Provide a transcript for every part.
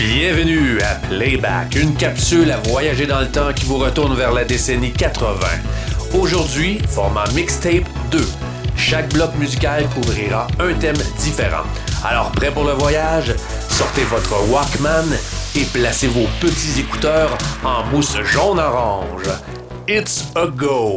Bienvenue à Playback, une capsule à voyager dans le temps qui vous retourne vers la décennie 80. Aujourd'hui, format mixtape 2. Chaque bloc musical couvrira un thème différent. Alors, prêt pour le voyage? Sortez votre Walkman et placez vos petits écouteurs en mousse jaune-orange. It's a go!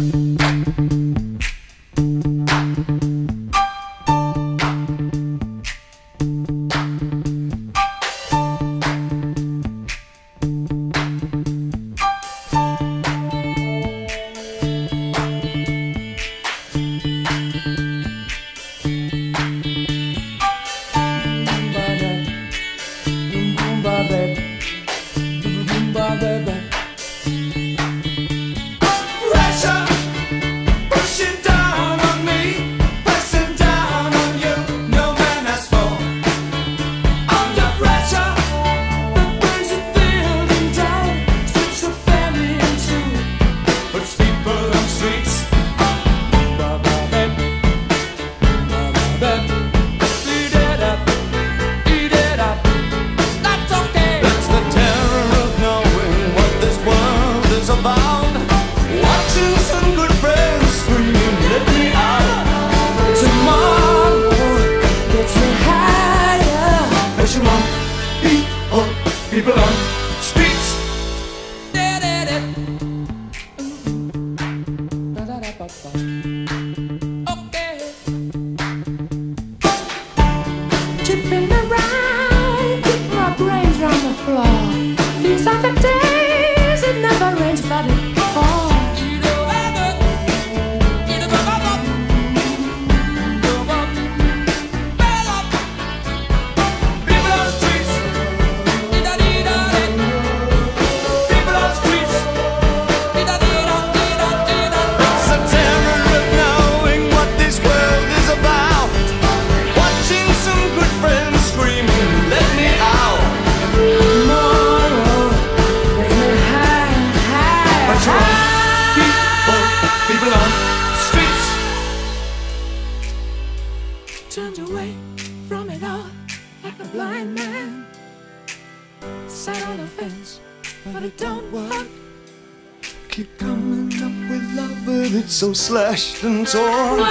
So slashed and torn.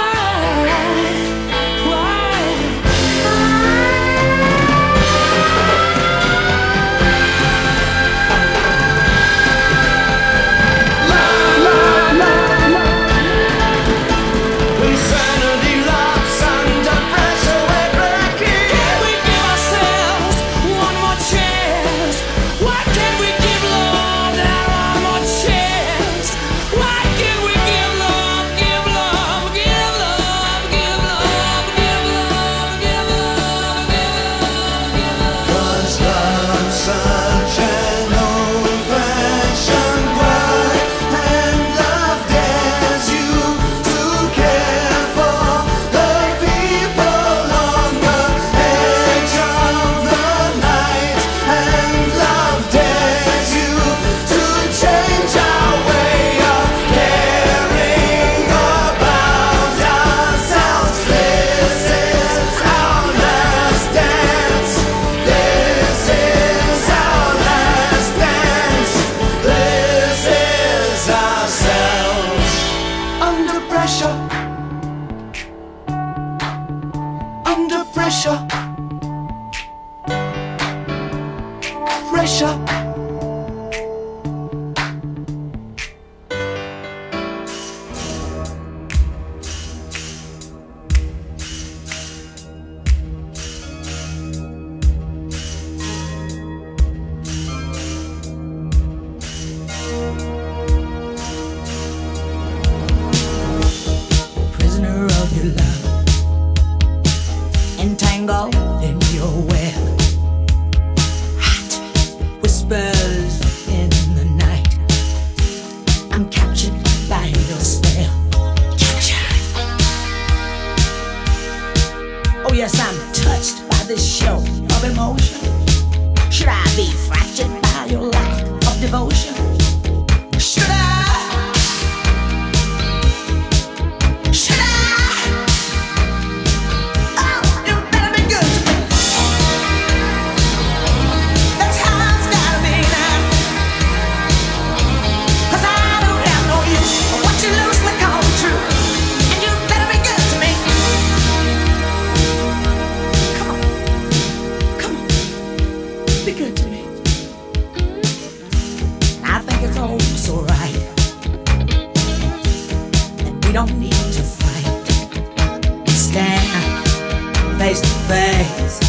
face to face.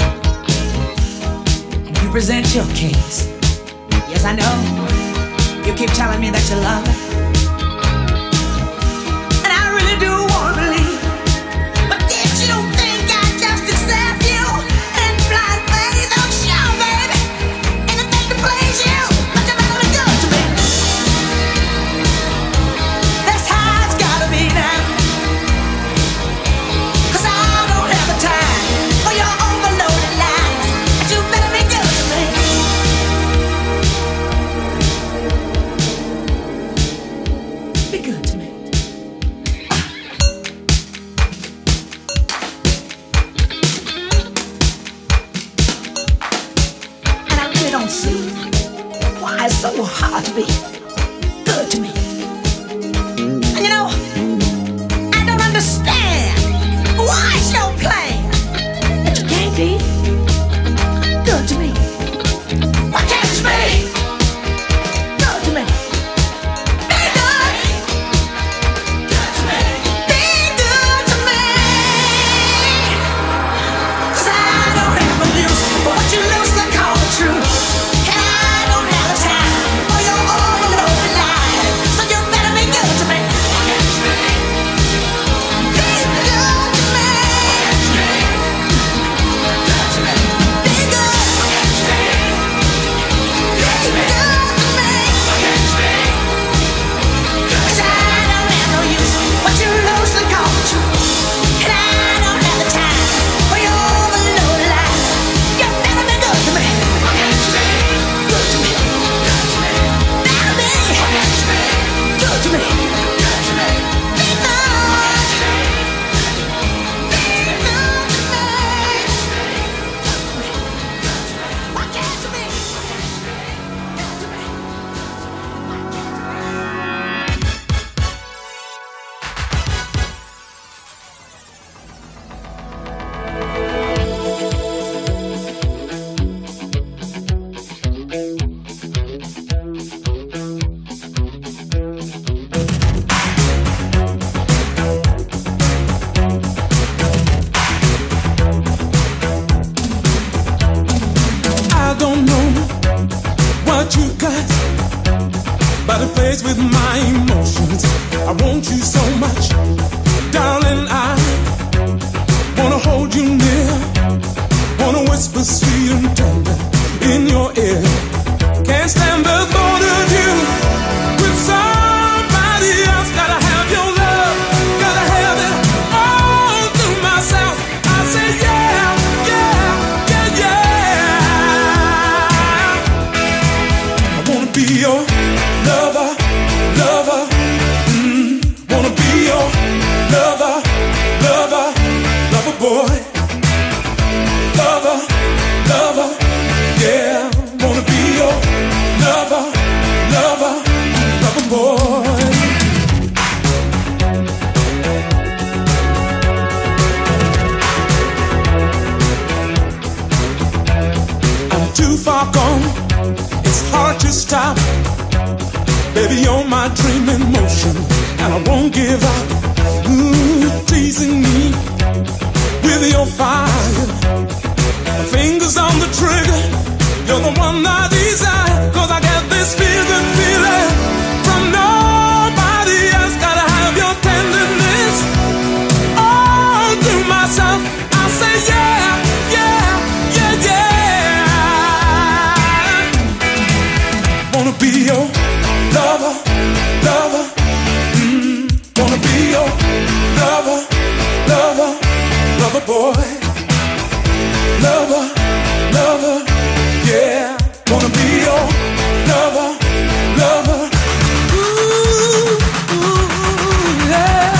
And you present your case. Yes, I know. You keep telling me that you love me. And I really do want to believe. But did you think I'd just accept you in blind faith? Oh, sure, baby. Anything to please you. But you better be good to me. That's how it's gotta be now. 'Cause I don't have the time for your overloaded lies. But you better be good to me. Be good to me. And I really don't see why it's so hard to be good to me. And you know, I don't understand why it's so plain that you can't be good to me. Why can't you be good to me? Be good. Good to me. Be good to me. 'Cause I don't have a use for what you loosely call the truth. And I don't have the time for your overloaded lies. So you better be good to me. Be good to me. Be good. Be good to me. 'Cause I don't have no use for what you loosely call the truth. And I don't have the time for your overloaded lies. You better be good to me. Good to me. Better be good to me. Be good. Be good to me. Why can't you be good to me? I don't know what you got, but it plays with my emotions. I want you so much, darling. I wanna hold you near, wanna whisper sweet and tender in your ear. Can't stand the thought of you with somebody else. Gotta have your love, gotta have it all to myself. I say yeah, yeah, yeah, yeah. I wanna be your lover, lover. Wanna be your lover, lover, lover boy. Lover, lover, yeah. Wanna be your lover, lover, lover boy. I'm too far gone, it's hard to stop. Baby, you're my dream in motion, and I won't give up. Teasing me with your fire, fingers on the trigger. You're the one I desire, 'cause I get this feeling from nobody else. Gotta have your tenderness all to myself. I say yeah, yeah, yeah, yeah. Wanna be your lover, lover. Wanna be your lover, lover, lover boy. Lover, lover, yeah. Wanna be your lover, lover. Ooh, ooh, yeah.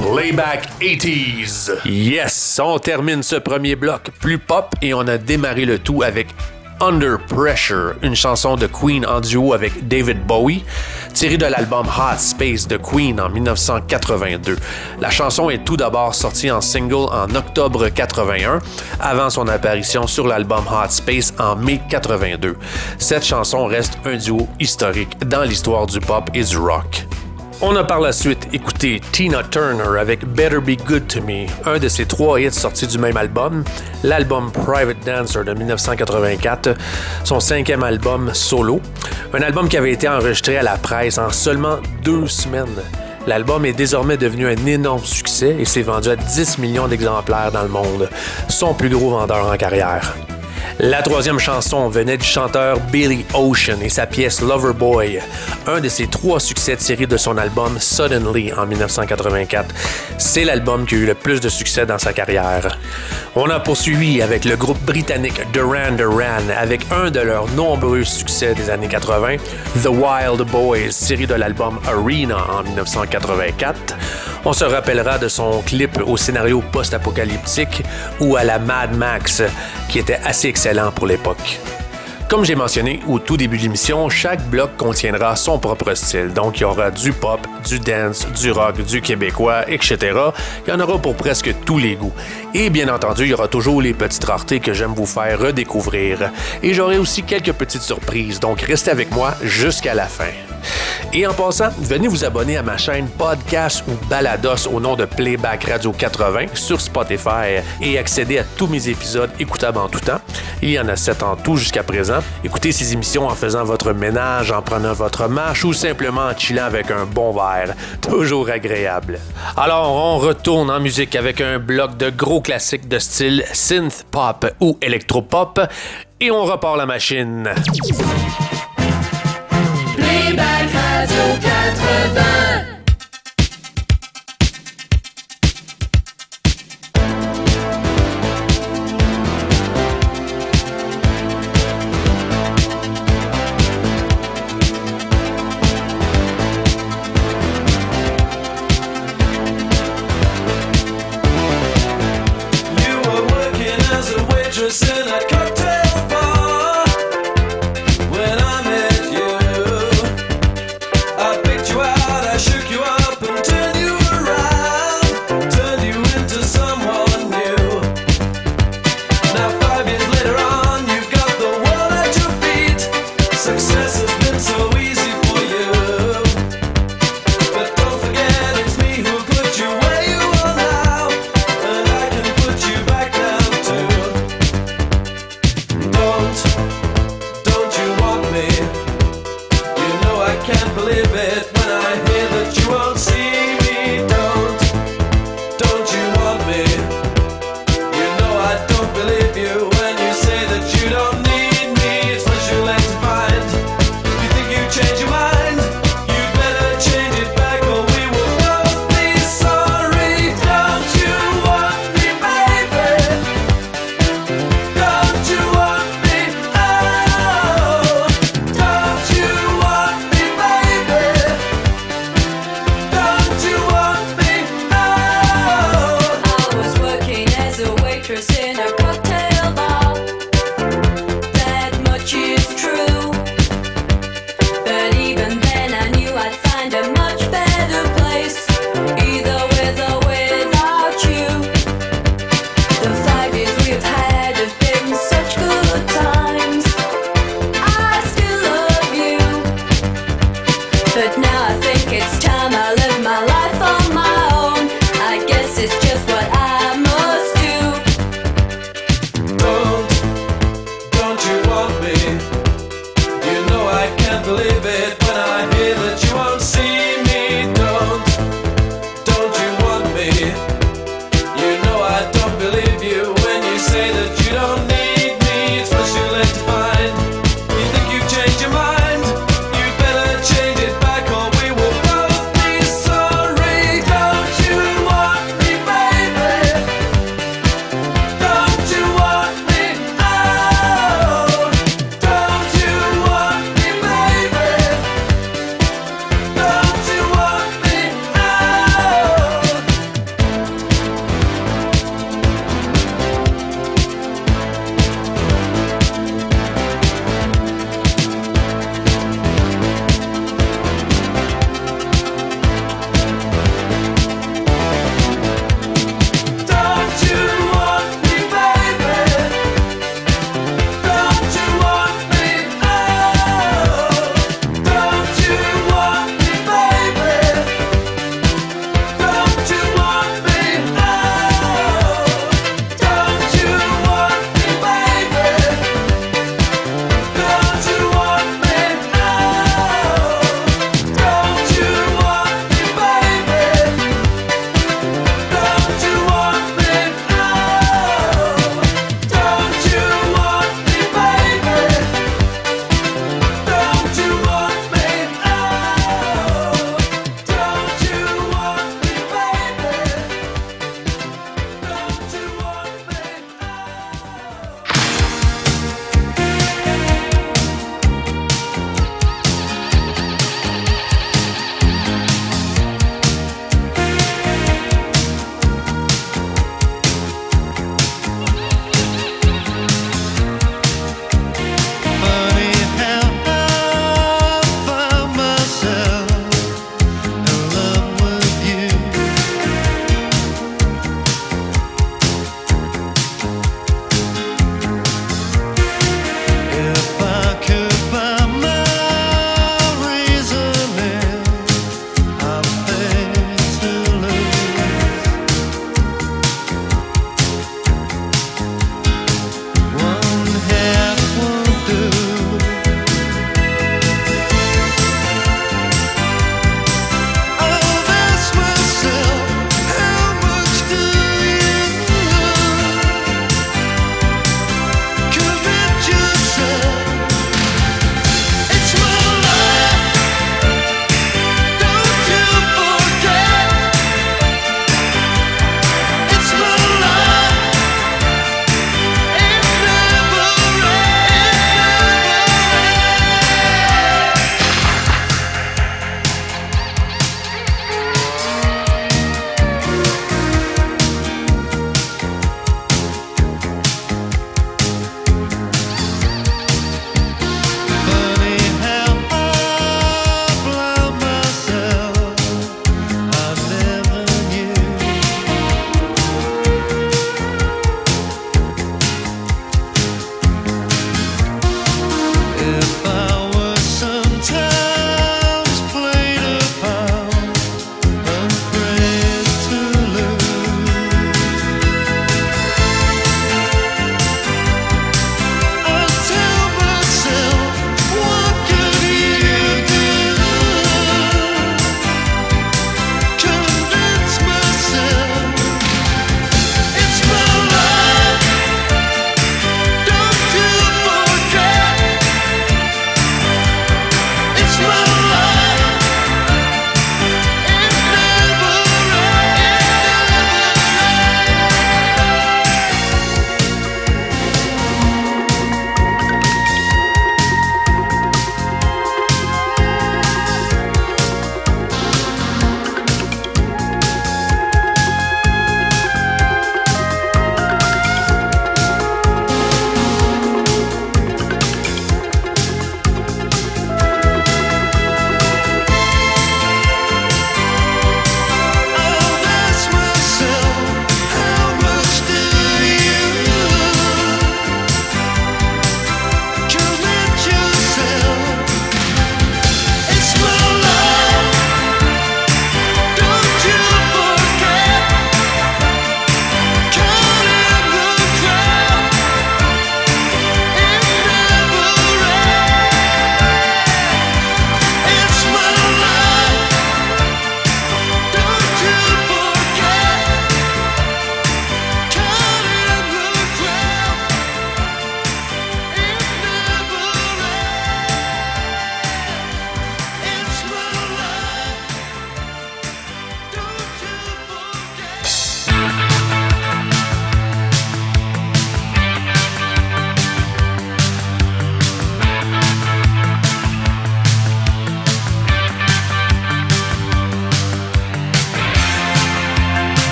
Playback 80s. Yes, on termine ce premier bloc plus pop et on a démarré le tout avec Under Pressure, une chanson de Queen en duo avec David Bowie, tirée de l'album Hot Space de Queen en 1982. La chanson est tout d'abord sortie en single en octobre 81, avant son apparition sur l'album Hot Space en mai 82. Cette chanson reste un duo historique dans l'histoire du pop et du rock. On a par la suite écouté Tina Turner avec Better Be Good to Me, un de ses 3 hits sortis du même album, l'album Private Dancer de 1984, son 5e album solo, un album qui avait été enregistré à la presse en seulement 2 semaines. L'album est désormais devenu un énorme succès et s'est vendu à 10 millions d'exemplaires dans le monde, son plus gros vendeur en carrière. La 3e chanson venait du chanteur Billy Ocean et sa pièce Loverboy, un de ses 3 succès tirés de son album Suddenly en 1984. C'est l'album qui a eu le plus de succès dans sa carrière. On a poursuivi avec le groupe britannique Duran Duran avec un de leurs nombreux succès des années 80, The Wild Boys, tiré de l'album Arena en 1984. On se rappellera de son clip au scénario post-apocalyptique ou à la Mad Max, qui était assez excellent pour l'époque. Comme j'ai mentionné au tout début de l'émission, chaque bloc contiendra son propre style. Donc, il y aura du pop, du dance, du rock, du québécois, etc. Il y en aura pour presque tous les goûts. Et bien entendu, il y aura toujours les petites raretés que j'aime vous faire redécouvrir. Et j'aurai aussi quelques petites surprises, donc restez avec moi jusqu'à la fin. Et en passant, venez vous abonner à ma chaîne podcast ou balados au nom de Playback Radio 80 sur Spotify et accéder à tous mes épisodes écoutables en tout temps. Il y en a 7 en tout jusqu'à présent. Écoutez ces émissions en faisant votre ménage, en prenant votre marche ou simplement en chillant avec un bon verre. Toujours agréable. Alors, on retourne en musique avec un bloc de gros classiques de style synth pop ou électropop et on repart la machine. Playback Radio 80. In a cocktail bar when I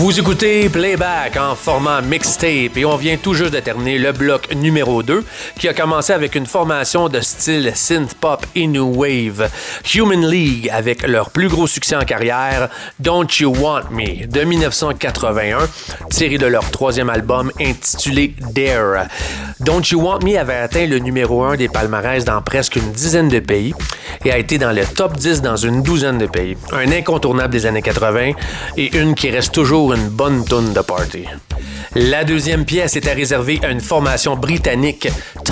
Vous écoutez Playback en format mixtape et on vient tout juste de terminer le bloc numéro 2 qui a commencé avec une formation de style synth-pop et new wave, Human League avec leur plus gros succès en carrière, Don't You Want Me de 1981, tiré de leur troisième album intitulé Dare. Don't You Want Me avait atteint le numéro 1 des palmarès dans presque une dizaine de pays et a été dans le top 10 dans une douzaine de pays. Un incontournable des années 80 et une qui reste toujours une bonne toune de party. La deuxième pièce était réservée à une formation britannique,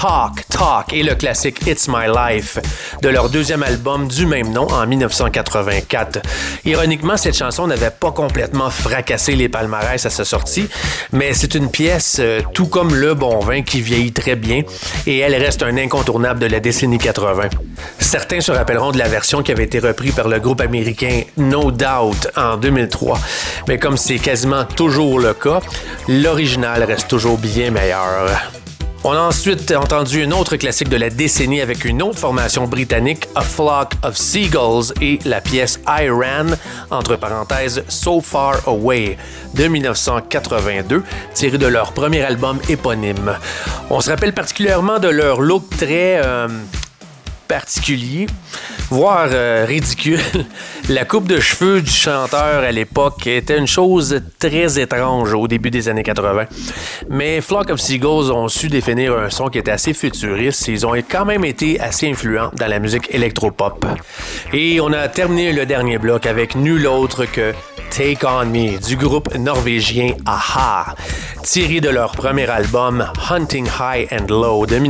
Talk et le classique It's My Life, de leur deuxième album du même nom en 1984. Ironiquement, cette chanson n'avait pas complètement fracassé les palmarès à sa sortie, mais c'est une pièce tout comme le bon vin qui vieillit très bien et elle reste un incontournable de la décennie 80. Certains se rappelleront de la version qui avait été reprise par le groupe américain No Doubt en 2003, mais comme c'est quasiment toujours le cas, l'original reste toujours bien meilleur. On a ensuite entendu un autre classique de la décennie avec une autre formation britannique, A Flock of Seagulls, et la pièce I Ran, entre parenthèses So Far Away, de 1982, tiré de leur premier album éponyme. On se rappelle particulièrement de leur look très particulier, voire ridicule. La coupe de cheveux du chanteur à l'époque était une chose très étrange au début des années 80. Mais Flock of Seagulls ont su définir un son qui était assez futuriste et ils ont quand même été assez influents dans la musique électropop. Et on a terminé le dernier bloc avec nul autre que Take On Me du groupe norvégien A-ha, tiré de leur premier album Hunting High and Low de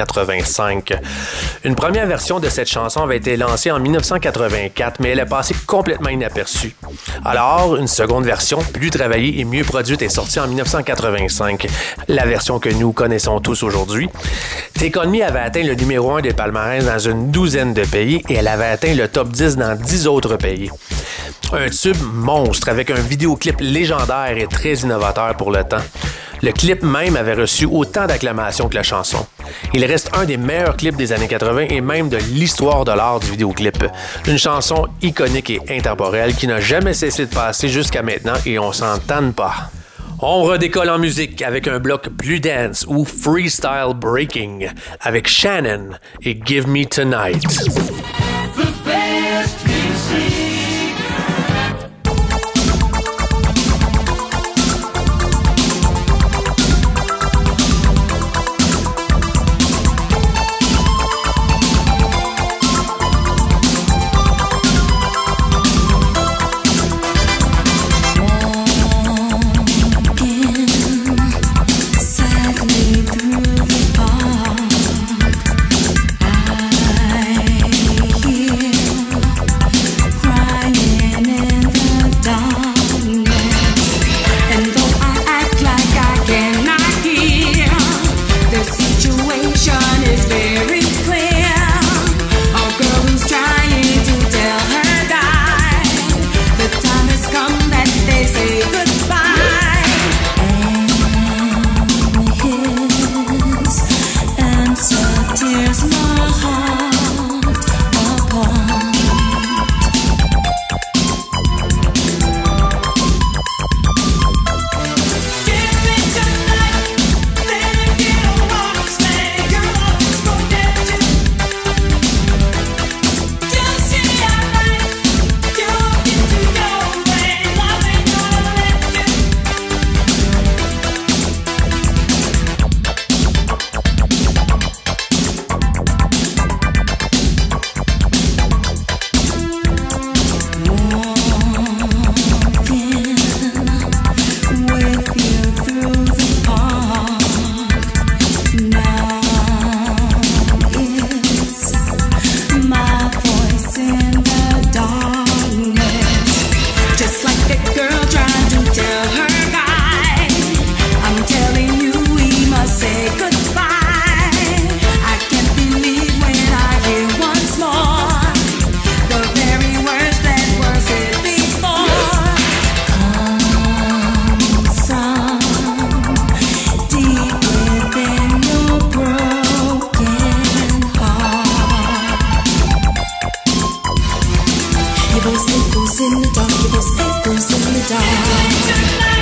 1985. Une première version de cette chanson avait été lancée en 1984, mais elle est passée complètement inaperçue. Alors, une seconde version, plus travaillée et mieux produite, est sortie en 1985, la version que nous connaissons tous aujourd'hui. Take On Me avait atteint le numéro 1 des palmarès dans une douzaine de pays et elle avait atteint le top 10 dans 10 autres pays. Un tube monstre avec un vidéoclip légendaire et très innovateur pour le temps. Le clip même avait reçu autant d'acclamations que la chanson. Il reste un des meilleurs clips des années 80 et même de l'histoire de l'art du vidéoclip. Une chanson iconique et intemporelle qui n'a jamais cessé de passer jusqu'à maintenant et on s'en tanne pas. On redécolle en musique avec un bloc plus dance ou freestyle breaking avec Shannon et Give Me Tonight. The best music. Give us echoes in the dark.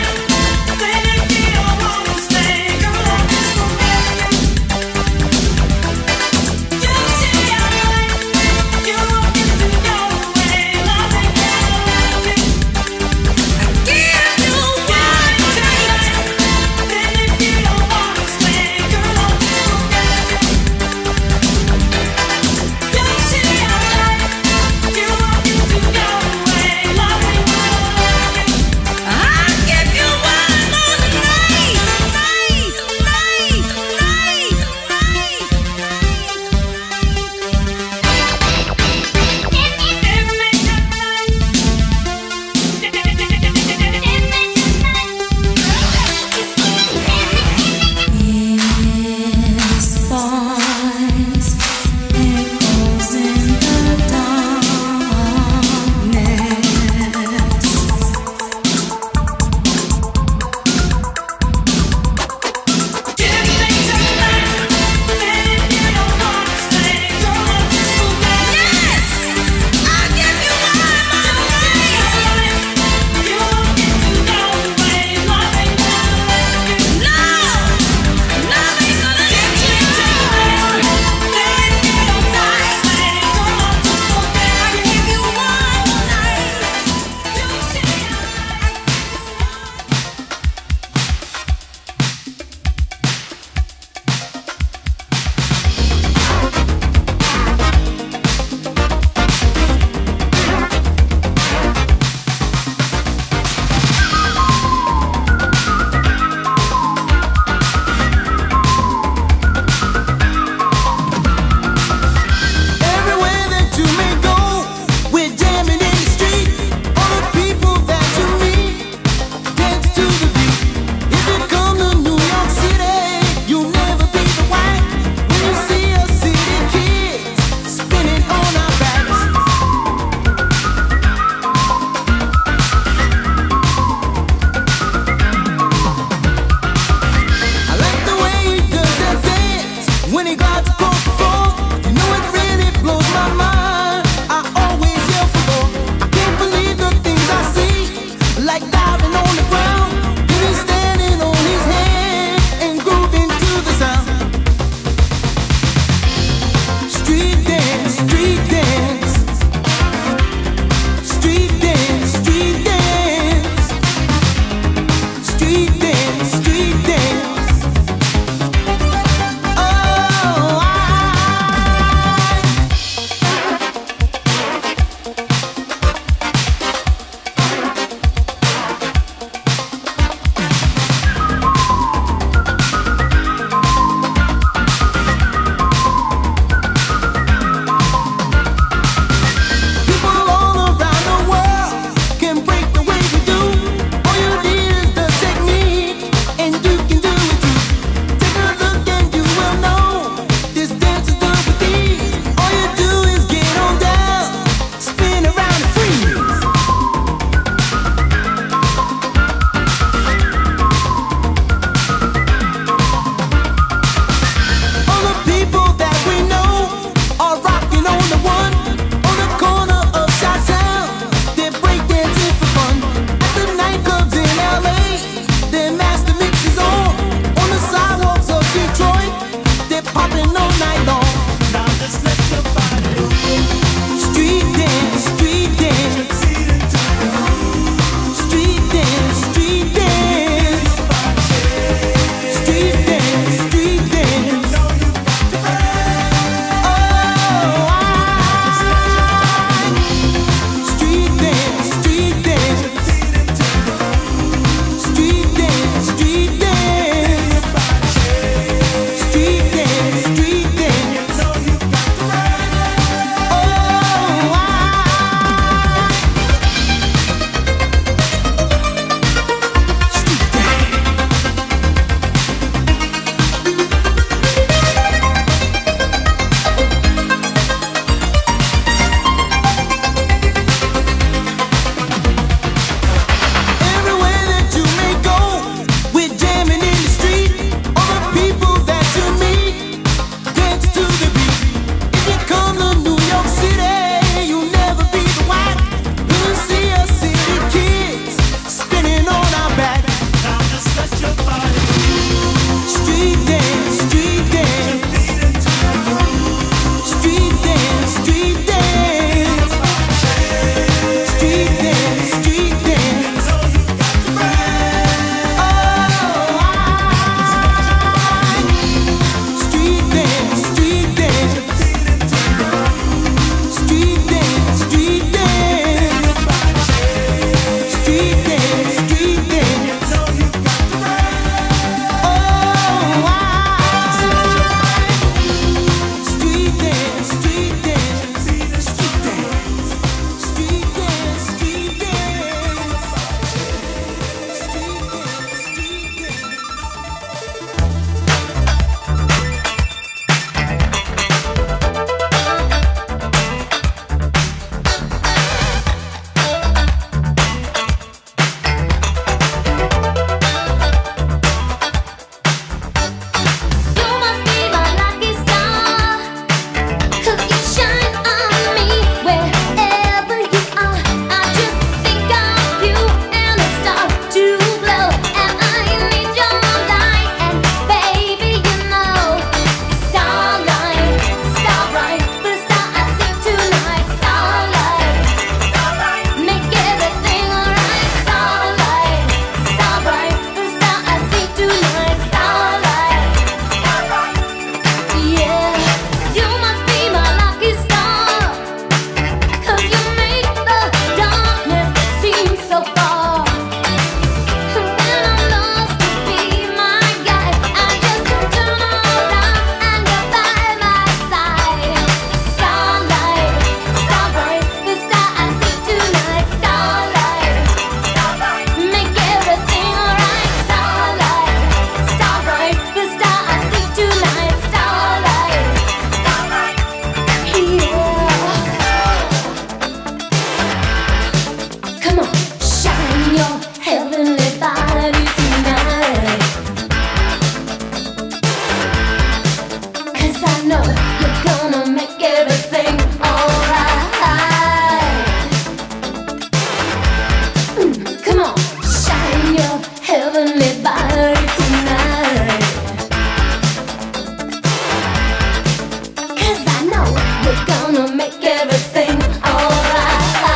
gonna make everything alright.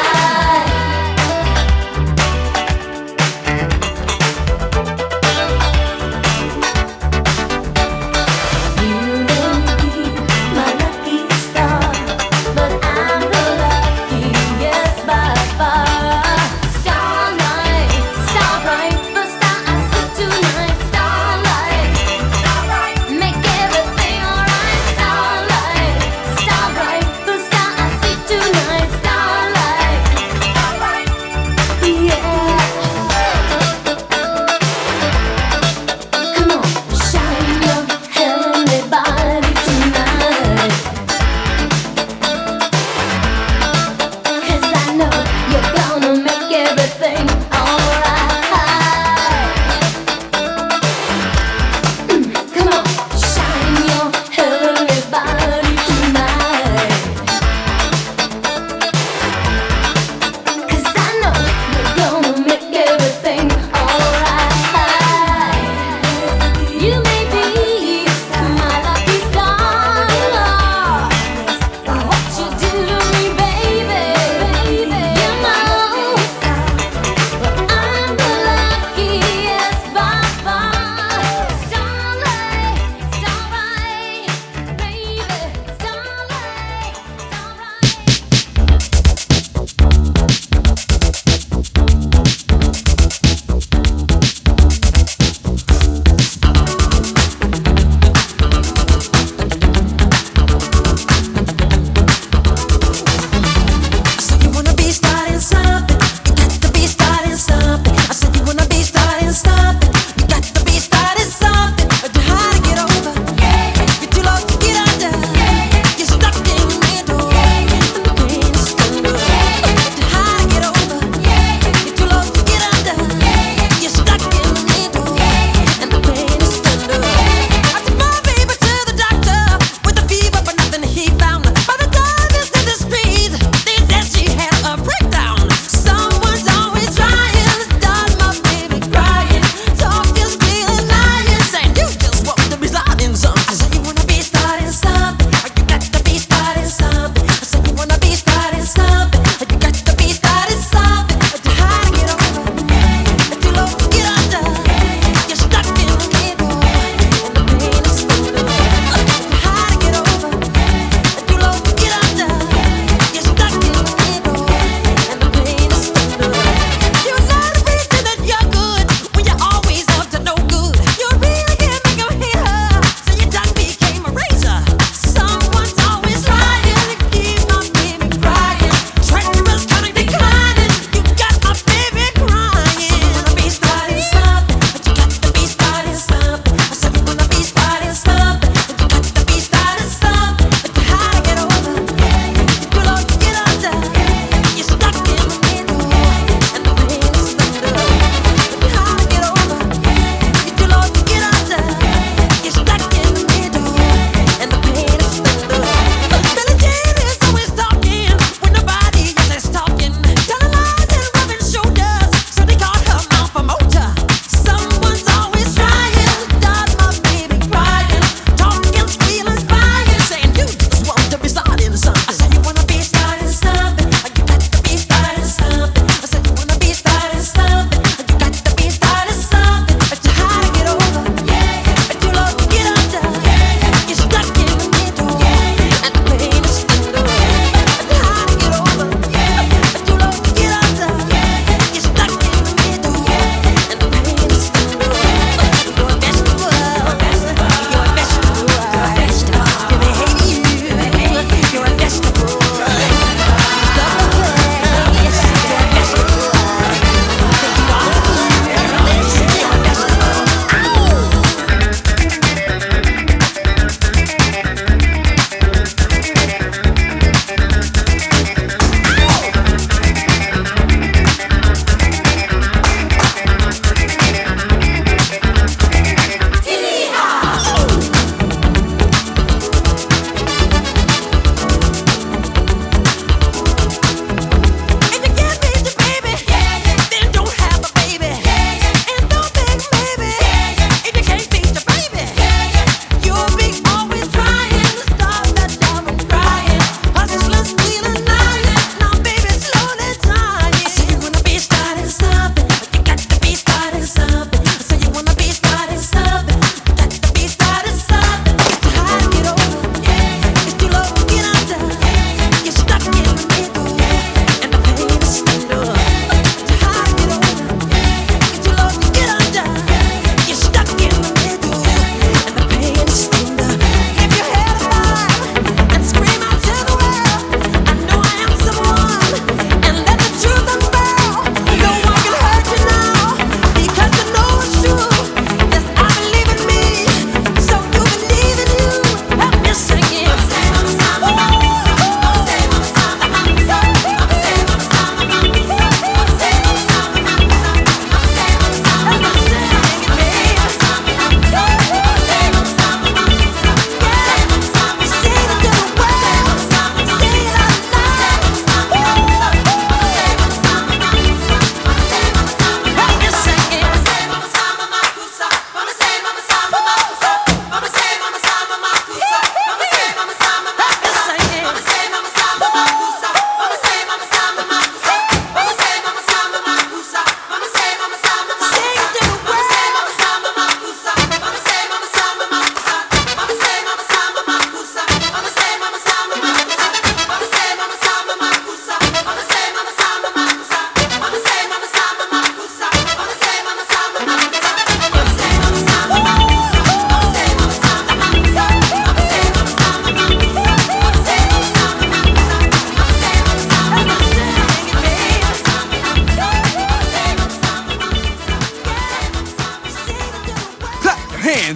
You may be my lucky star, but I'm the luckiest by far. Starlight, star bright, the star I see tonight. Starlight, make everything alright. Starlight, star bright, the star I see tonight.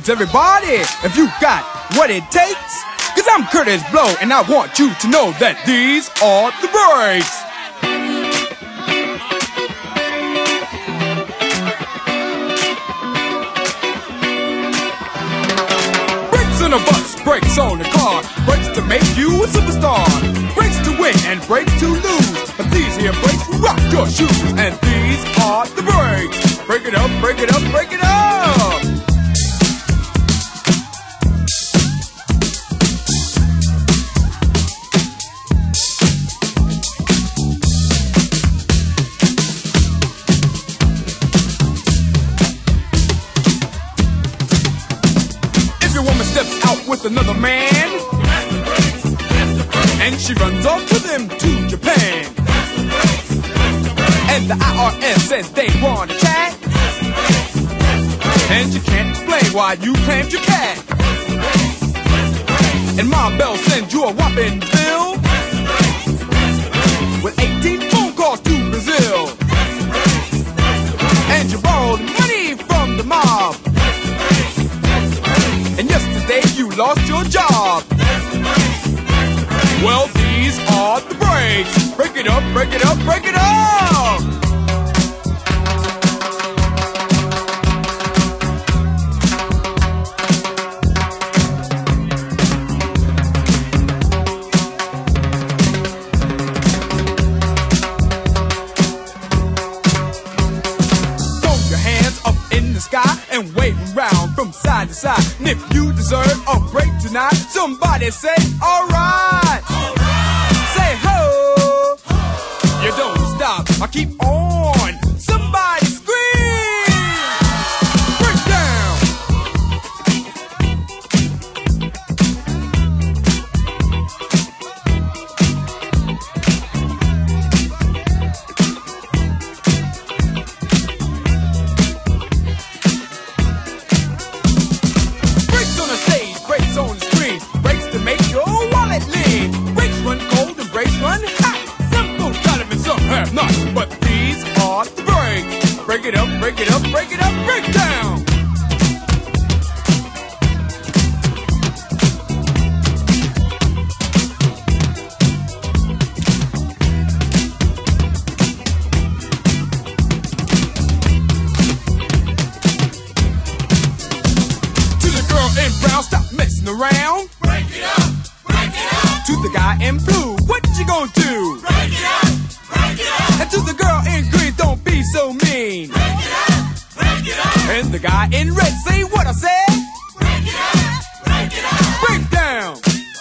blues, everybody, if you got what it takes. Cause I'm Curtis Blow, and I want you to know that these are the breaks. Brakes on a bus, brakes on a car, brakes to make you a superstar, brakes to win and brakes to lose. But these here brakes will rock your shoes, and these are the breaks. Break it up, break it up, break it up. If your woman steps out with another man, and she runs off with him to Japan, and the IRS says they want to chat, and you can't explain why you claimed your cat, and Mom Bell sends you a whopping bill with 18 phone calls to Brazil, and you borrowed money from the mob, and yesterday you lost your job. Well, these are the breaks. Break it up, break it up, break it up. Throw your hands up in the sky and wave around from side to side. And if you deserve a break tonight, somebody say, alright. Say ho. You don't stop, I keep on. Somebody scream. Break down. Breaks on the stage, breaks on the screen, breaks to make your wallet lean. Breaks run cold and breaks run hot. Some folks got them and some have not, but these are the breaks. Break it up, break it up, break it up, break down. To the girl in brown, stop messing around. Break it up, break it up. To the guy in blue, what you gonna do? Break it up, break it up. And to the girl in green, don't be so mean. Break it up, break it up. And the guy in red, say what I said. Break it up, break it up. Break down.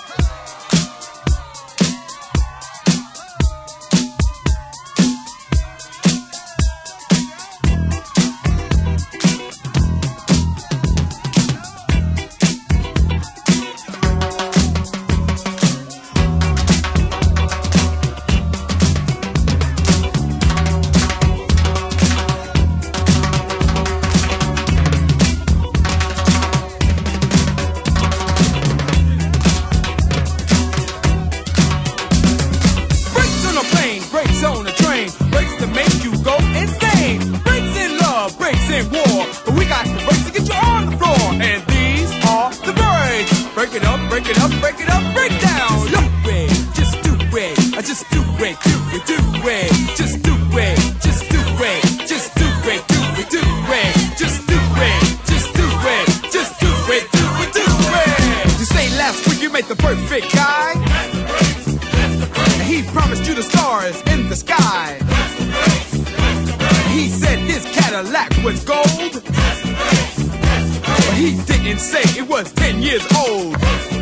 Brakes on a plane, brakes on a train, brakes to make you go insane. Brakes in love, brakes in war, but we got the brakes to get you on the floor. And these are the brakes. Break it up, break it up, break it up, break down. Do it, just do it, just do it, do it, do it, just do it, just do it, just do it, do it, do it, just do it, just do it, just do it, do it, do it. You say last week you made the perfect guy. And he promised you the stars in the sky. He said his Cadillac was gold, but he didn't say it was 10 years old.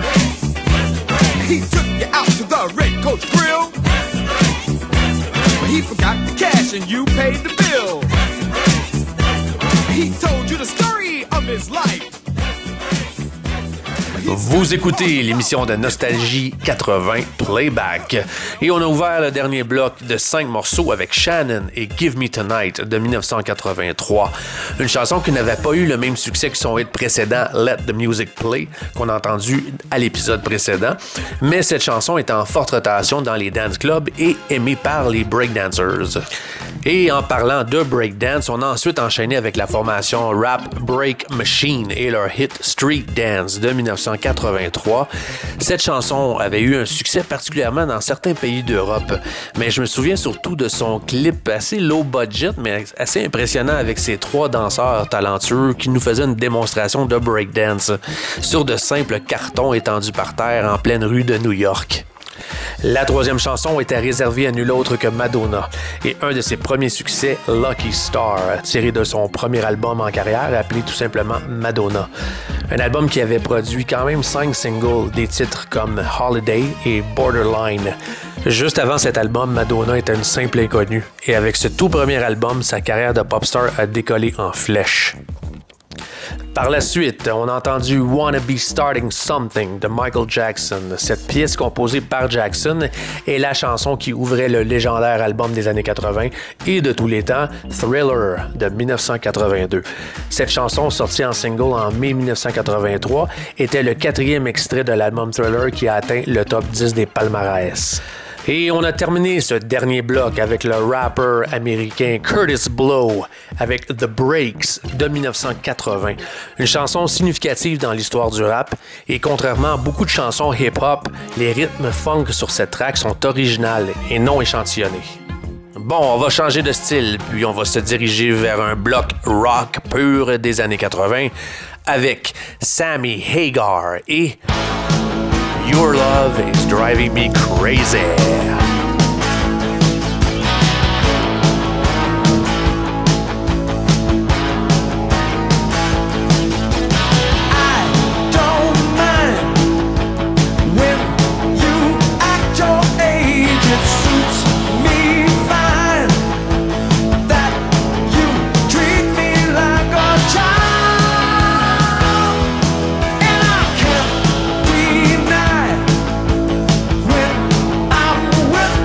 He took you out to the Red Coach Grill, but he forgot the cash and you paid the bill. He told you the story of his life. Vous écoutez l'émission de Nostalgie 80 Playback. Et on a ouvert le dernier bloc de 5 morceaux avec Shannon et Give Me Tonight de 1983. Une chanson qui n'avait pas eu le même succès que son hit précédent Let the Music Play, qu'on a entendu à l'épisode précédent. Mais cette chanson est en forte rotation dans les dance clubs et aimée par les breakdancers. Et en parlant de breakdance, on a ensuite enchaîné avec la formation Rap Break Machine et leur hit Street Dance de 1983. Cette chanson avait eu un succès particulièrement dans certains pays d'Europe, mais je me souviens surtout de son clip assez low budget, mais assez impressionnant avec ses 3 danseurs talentueux qui nous faisaient une démonstration de breakdance sur de simples cartons étendus par terre en pleine rue de New York. La 3e chanson était réservée à nul autre que Madonna et un de ses premiers succès, Lucky Star, tiré de son premier album en carrière appelé tout simplement Madonna. Un album qui avait produit quand même 5 singles, des titres comme Holiday et Borderline. Juste avant cet album, Madonna était une simple inconnue et avec ce tout premier album, sa carrière de pop star a décollé en flèche. Par la suite, on a entendu Wanna Be Starting Something de Michael Jackson. Cette pièce composée par Jackson est la chanson qui ouvrait le légendaire album des années 80 et de tous les temps, Thriller de 1982. Cette chanson, sortie en single en mai 1983, était le 4e extrait de l'album Thriller qui a atteint le top 10 des palmarès. Et on a terminé ce dernier bloc avec le rappeur américain Kurtis Blow avec The Breaks de 1980. Une chanson significative dans l'histoire du rap et contrairement à beaucoup de chansons hip-hop, les rythmes funk sur cette track sont originales et non échantillonnés. Bon, on va changer de style, puis on va se diriger vers un bloc rock pur des années 80 avec Sammy Hagar et Your Love is Driving Me Crazy. With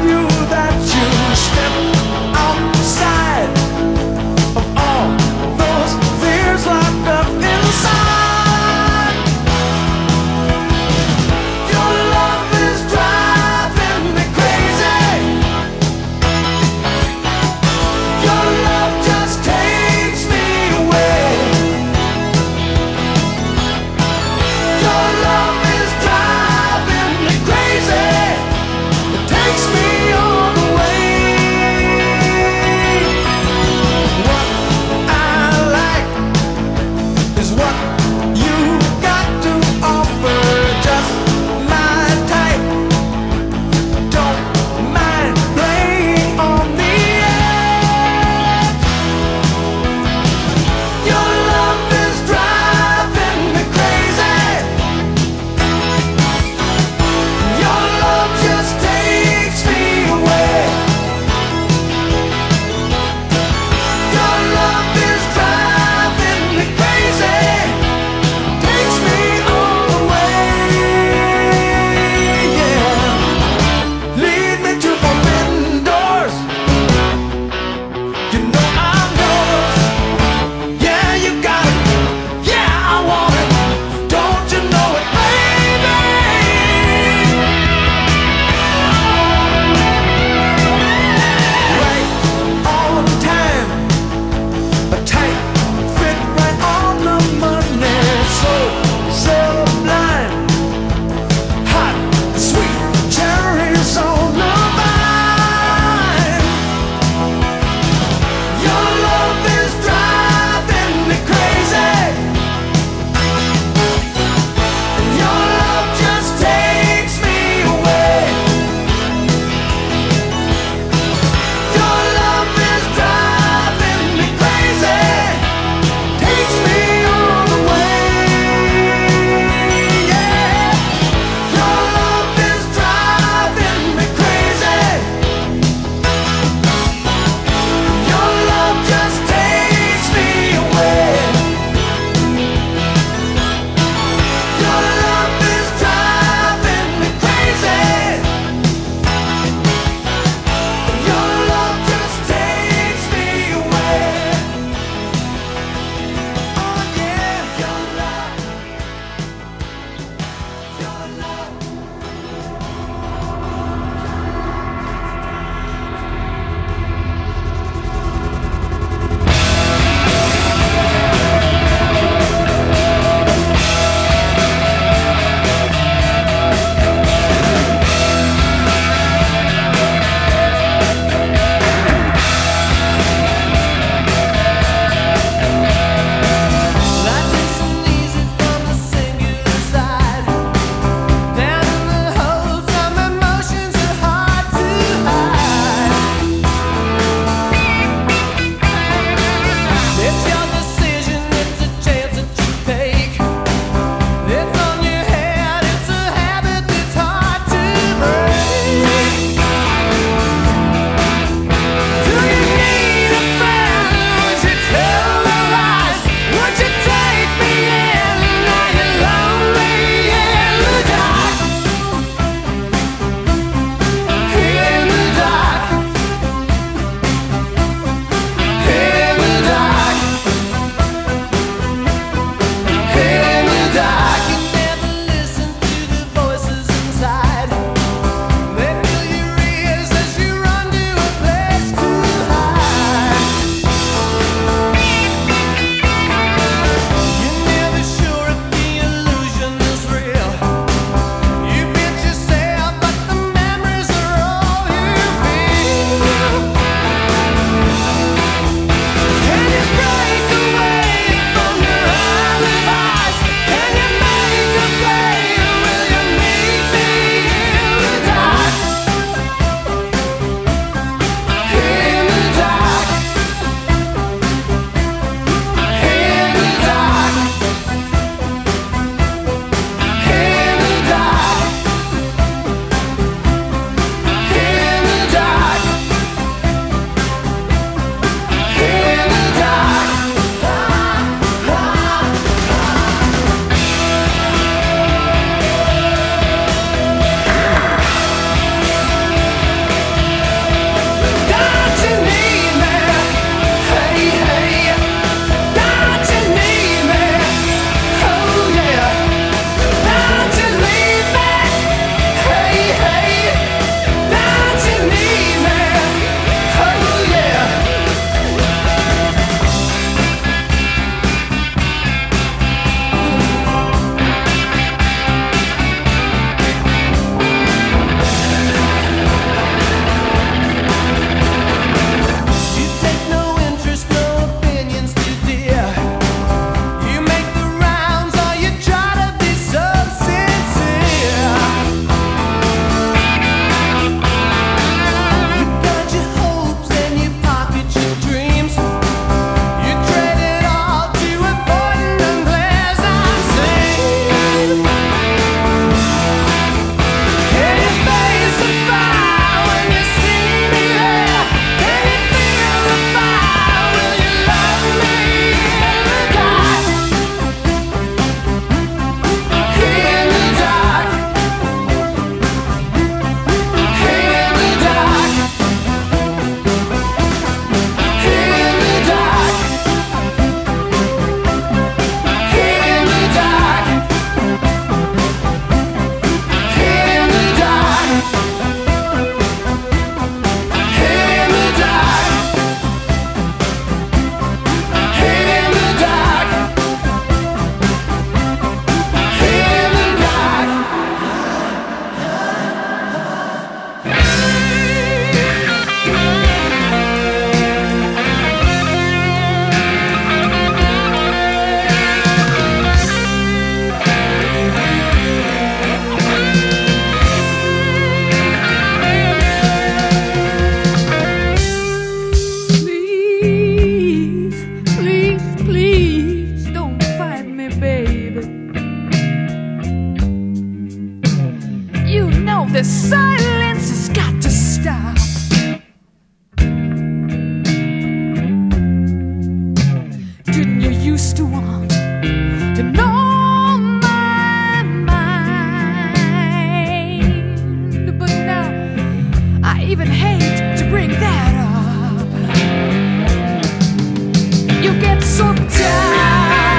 The silence has got to stop. Didn't you used to want to know my mind? But now I even hate to bring that up. You get so down.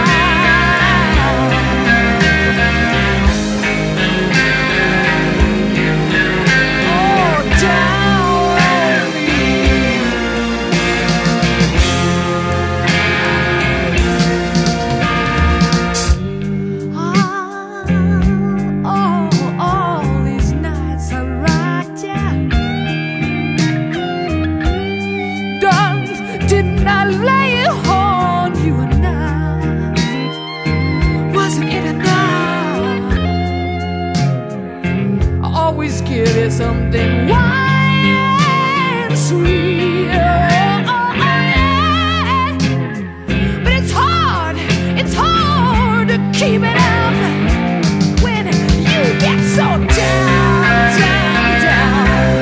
Something wild and sweet, oh, yeah. But it's hard to keep it up when you get so down, down, down.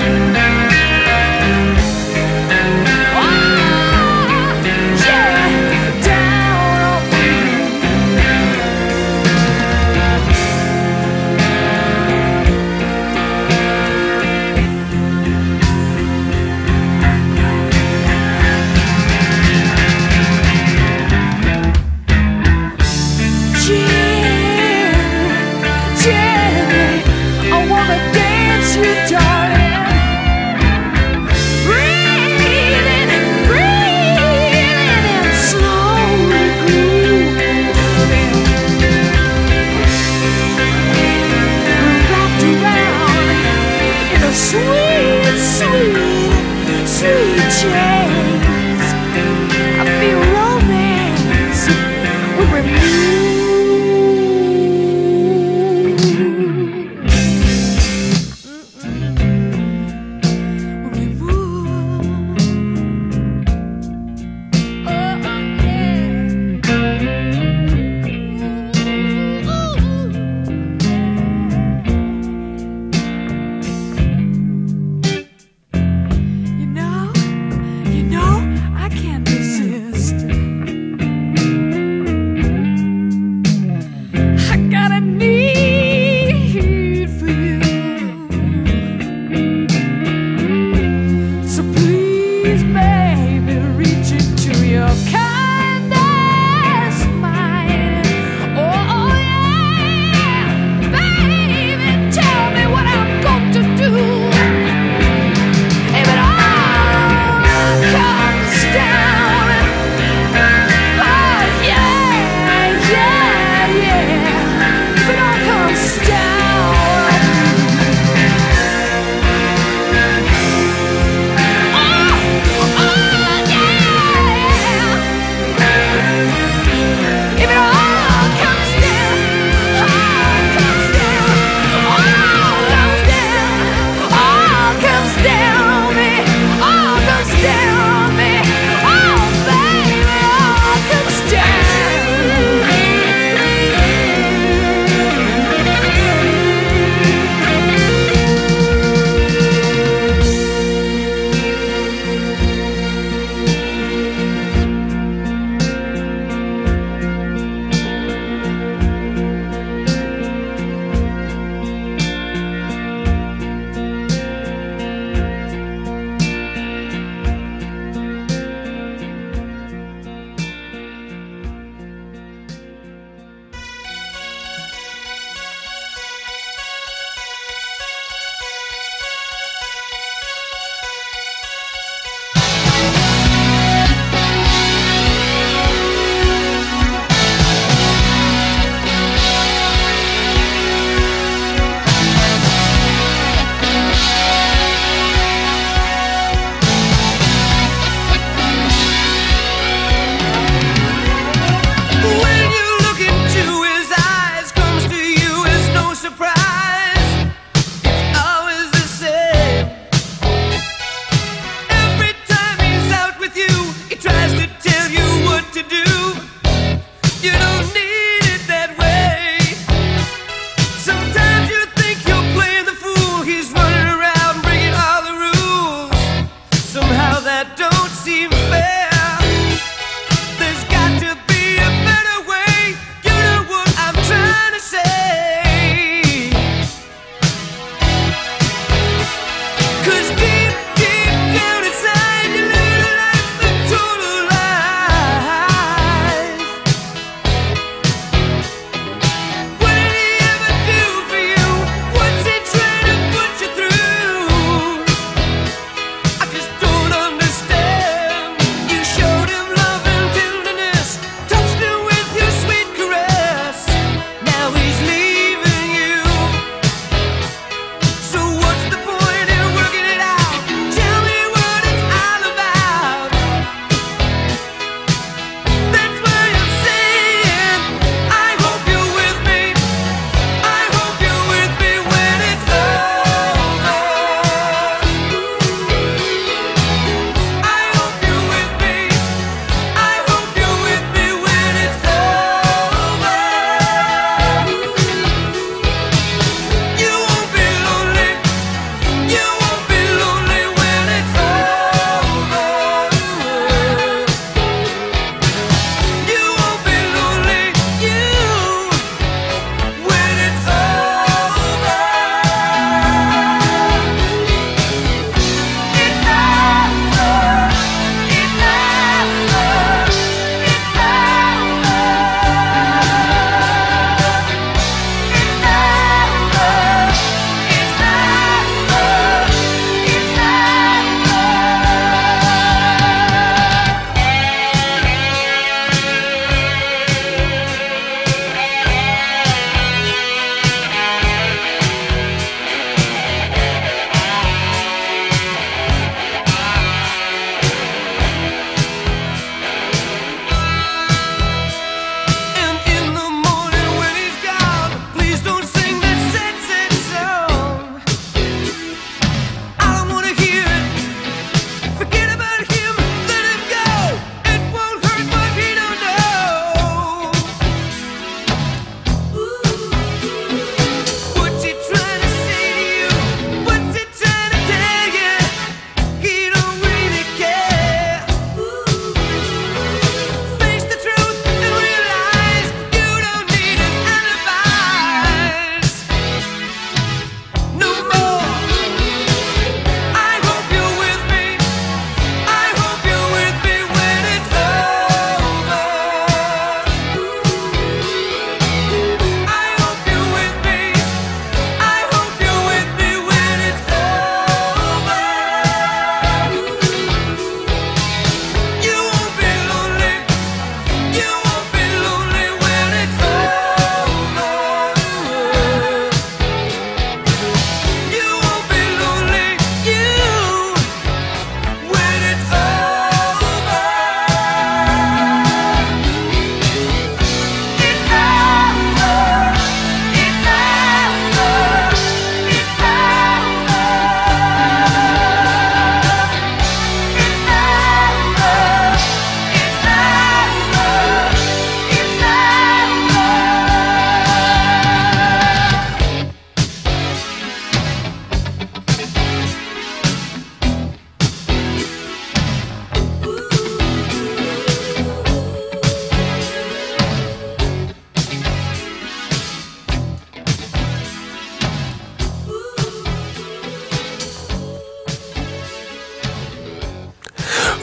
Oh, yeah, down on me. Yeah.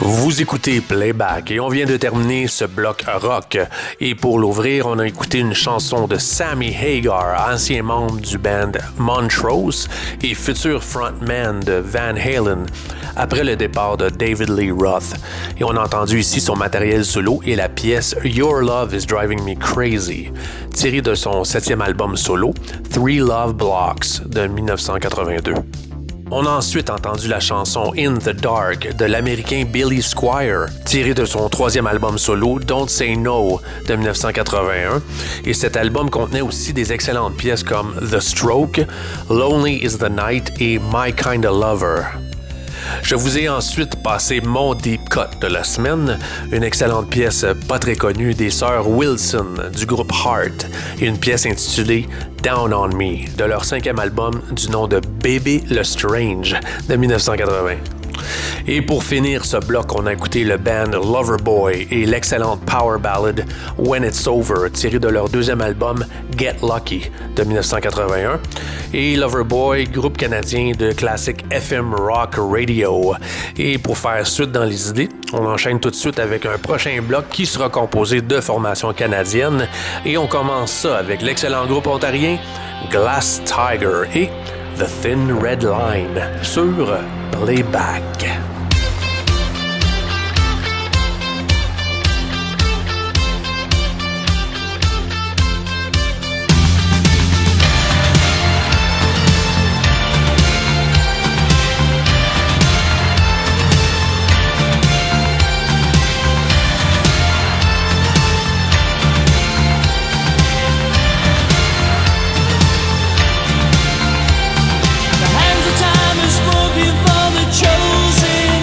Vous écoutez Playback et on vient de terminer ce bloc rock. Et pour l'ouvrir, on a écouté une chanson de Sammy Hagar, ancien membre du band Montrose et futur frontman de Van Halen, après le départ de David Lee Roth. Et on a entendu ici son matériel solo et la pièce Your Love is Driving Me Crazy, tirée de son 7e album solo, Three Love Blocks, de 1982. On a ensuite entendu la chanson In the Dark de l'Américain Billy Squier, tirée de son 3e album solo Don't Say No de 1981. Et cet album contenait aussi des excellentes pièces comme The Stroke, Lonely is the Night et My Kinda Lover. Je vous ai ensuite passé mon Deep Cut de la semaine, une excellente pièce pas très connue des sœurs Wilson du groupe Heart et une pièce intitulée Down on Me de leur 5e album du nom de Baby Le Strange de 1980. Et pour finir ce bloc, on a écouté le band Loverboy et l'excellente power ballad When It's Over, tirée de leur 2e album Get Lucky de 1981. Et Loverboy, groupe canadien de classique FM rock radio. Et pour faire suite dans les idées, on enchaîne tout de suite avec un prochain bloc qui sera composé de formations canadiennes. Et on commence ça avec l'excellent groupe ontarien Glass Tiger et The Thin Red Line sur Playback. The hands of time is smoking for the chosen.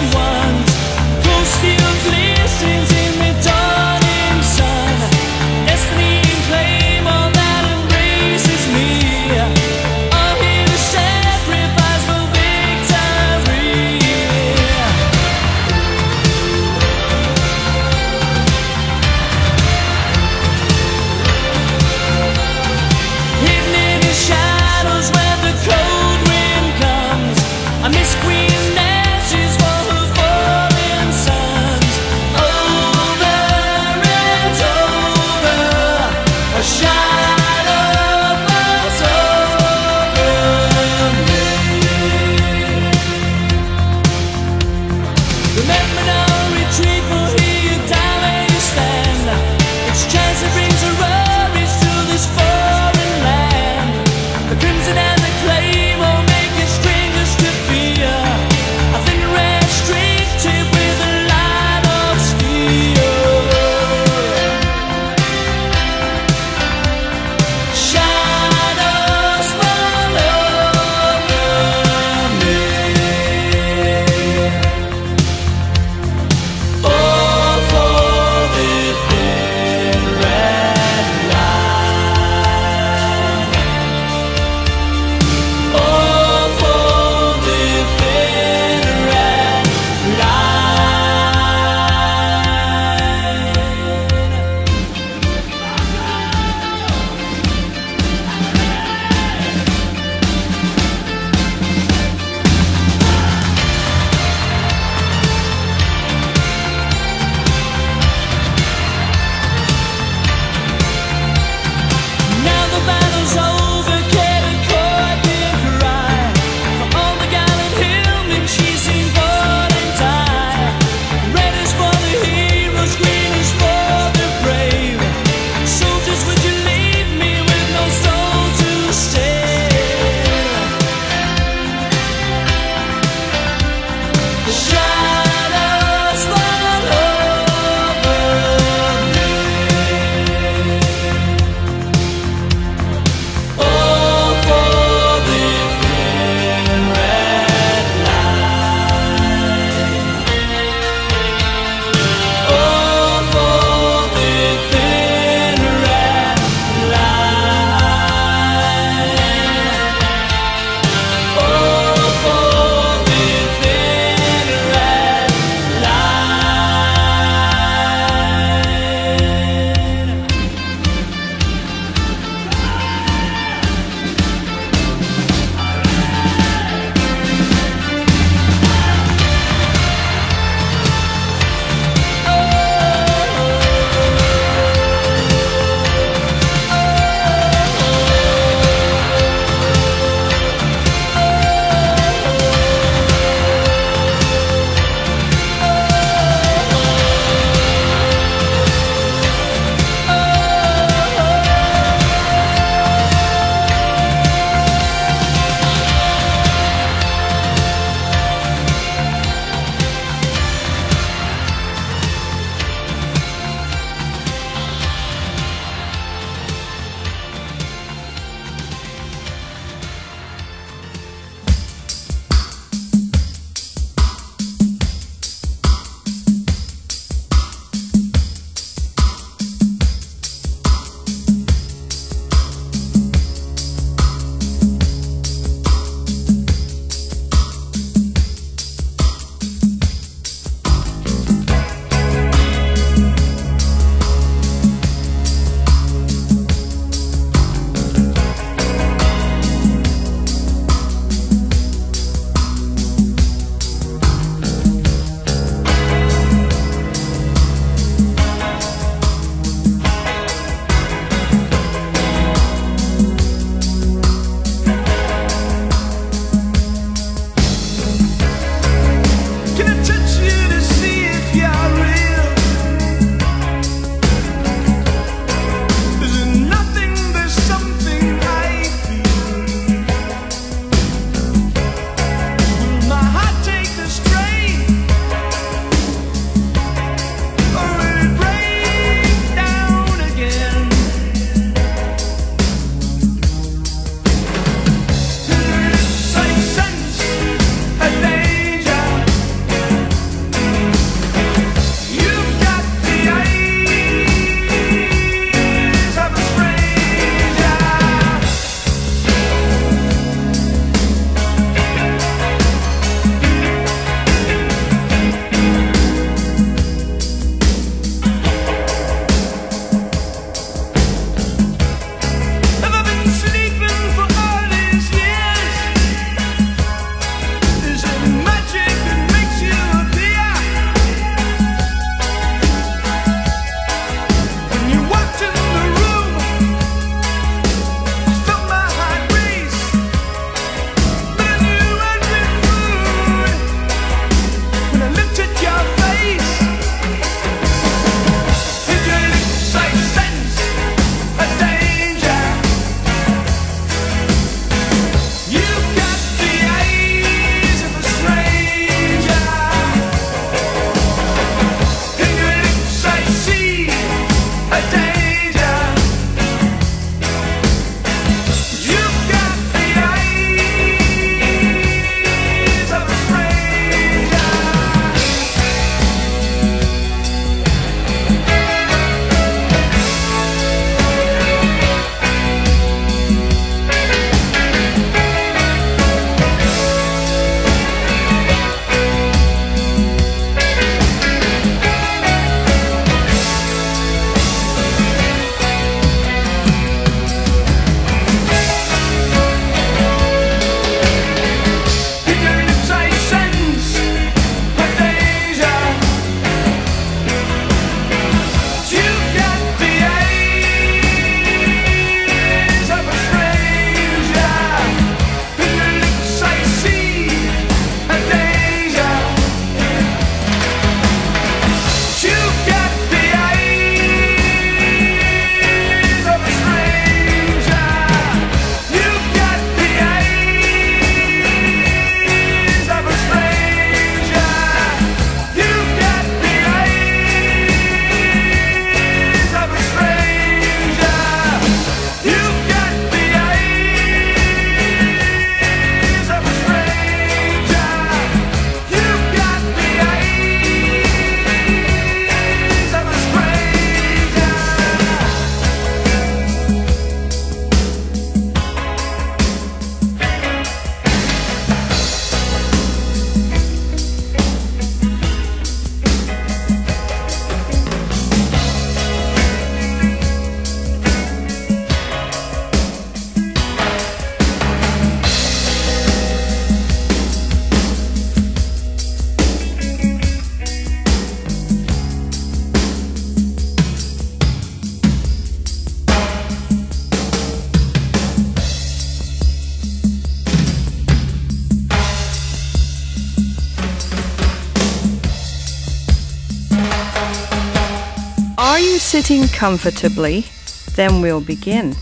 sitting comfortably, then we'll begin.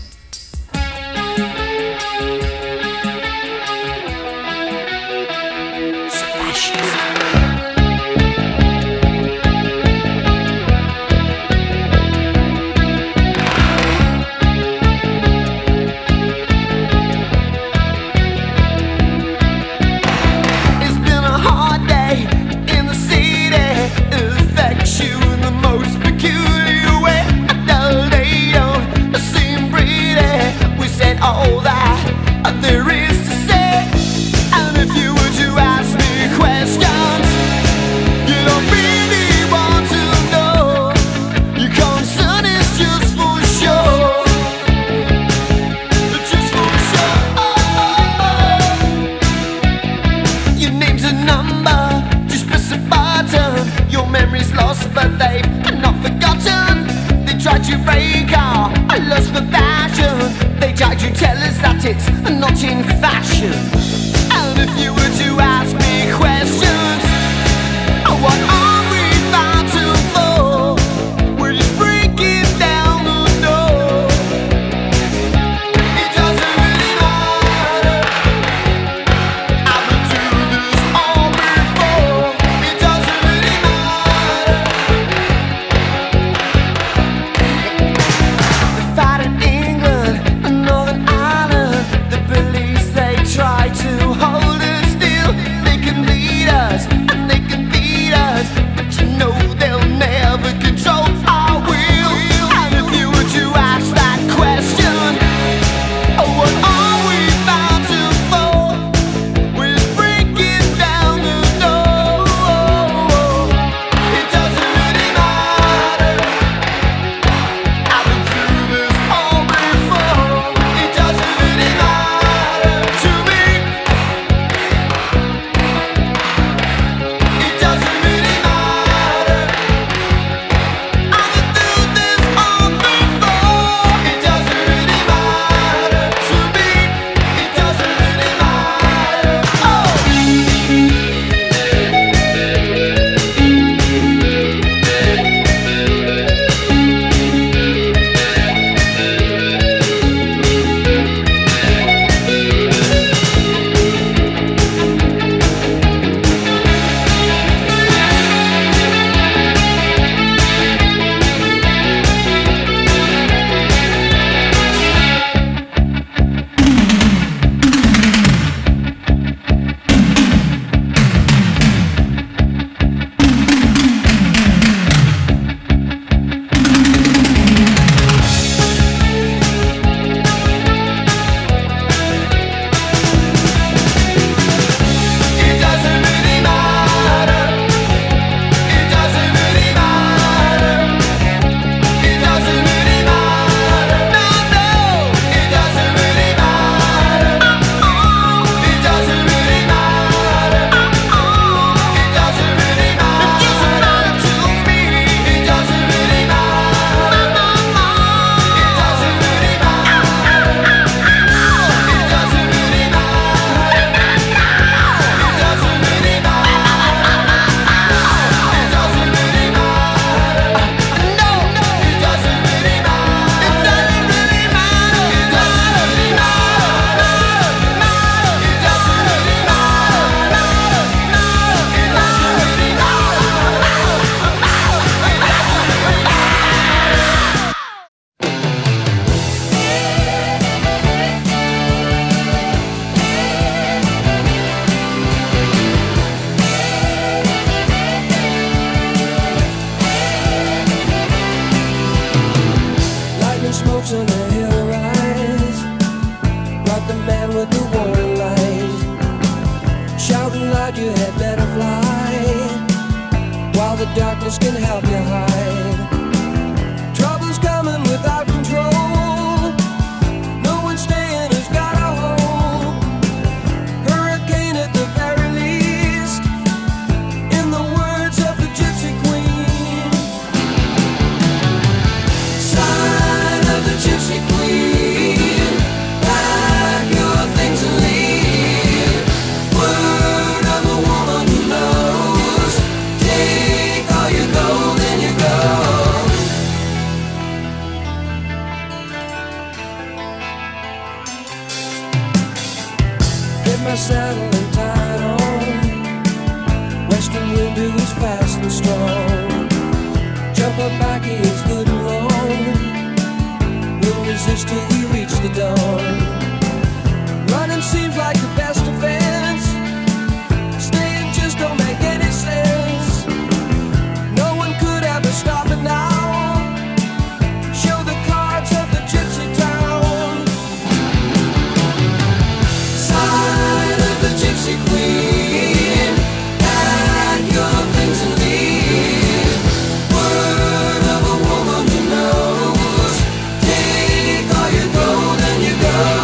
All that there is to say, and if you were to ask me questions, you don't really want to know. Your concern is just for sure, just for sure. Your name's a number, just press a button. Your memory's lost, but they've not forgotten. They tried to break our lust for passion. They tried to tell us that it's not in fashion. And if you were to ask me questions, what are we fighting for? We're just breaking down the door. It doesn't really matter. I've been through this all before. It doesn't really matter. They fight in England, Northern Ireland, the police, they try to hold us still. They can lead us and they can beat us, but you know they'll never control our will. And if you were to ask that question, what are we fighting for? We're just breaking down the door. It doesn't really matter. I've been through this all before. It doesn't really matter to me. It doesn't really matter. I've been through this all before. It doesn't really matter to me. It doesn't really matter. It doesn't really matter. It doesn't really matter. It doesn't really matter. No, no. It doesn't really matter. It doesn't really matter. It doesn't really matter. It doesn't matter to me. It doesn't really matter. It doesn't really matter. It doesn't really matter. It doesn't really matter. It doesn't really matter. No, no, it doesn't really matter. It doesn't really matter. It doesn't really matter. It doesn't really matter. It doesn't really Lightning smokes on the hill rise, like the man with the warning light, shouting loud you had better fly, while the darkness can help you hide. Trouble's coming without control, no one's staying who's got a hold. Hurricane at the very least, in the words of the Gypsy Queen. Sign of the Gypsy Queen, pack your things and leave. Word of a woman who knows, take all your gold and your gold. saddle and tied on. Western wind is fast and strong. Jump up back, he is good and long. We'll resist till we reach the dawn. Running seems like the best defense. Staying just don't make any sense. No one could ever stop it now. Show the cards of the gypsy town. Sign of the gypsy queen. Pack your things and leave. Word of a woman who knows. Take all your gold and you go.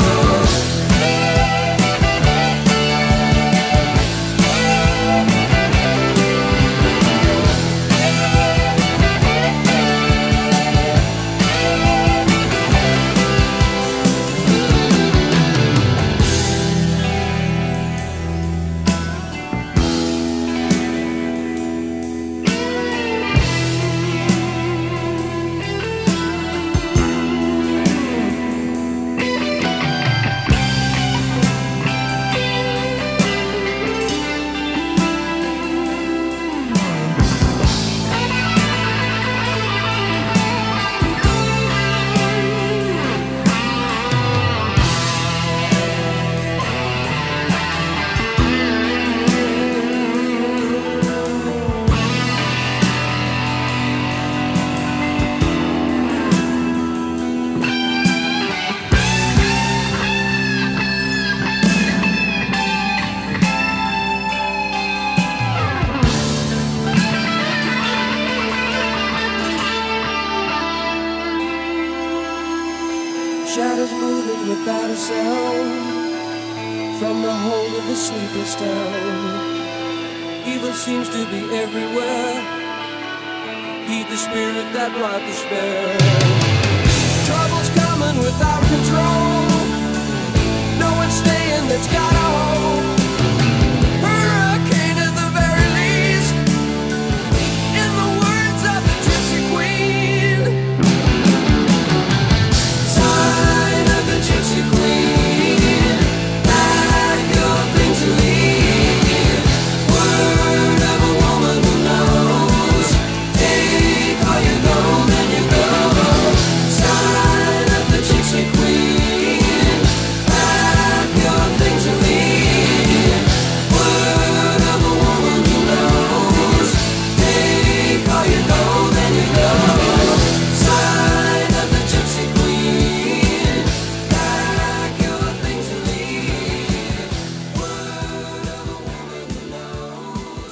Shadows moving without a sound from the hold of the sleepless town. Evil seems to be everywhere. Heed the spirit that brought despair. Trouble's coming without control. No one's staying that's got a hold. Hurricane at the very least. In the words of the gypsy queen. Sign of the gypsy queen. Pack your things and leave. Word of a woman who knows. Take all your gold and you go. Sign of the gypsy queen. Pack your things and leave. Word of a woman who knows. Take all your gold and you go. Sign of the gypsy queen. Pack your things and leave. Word of a woman who knows.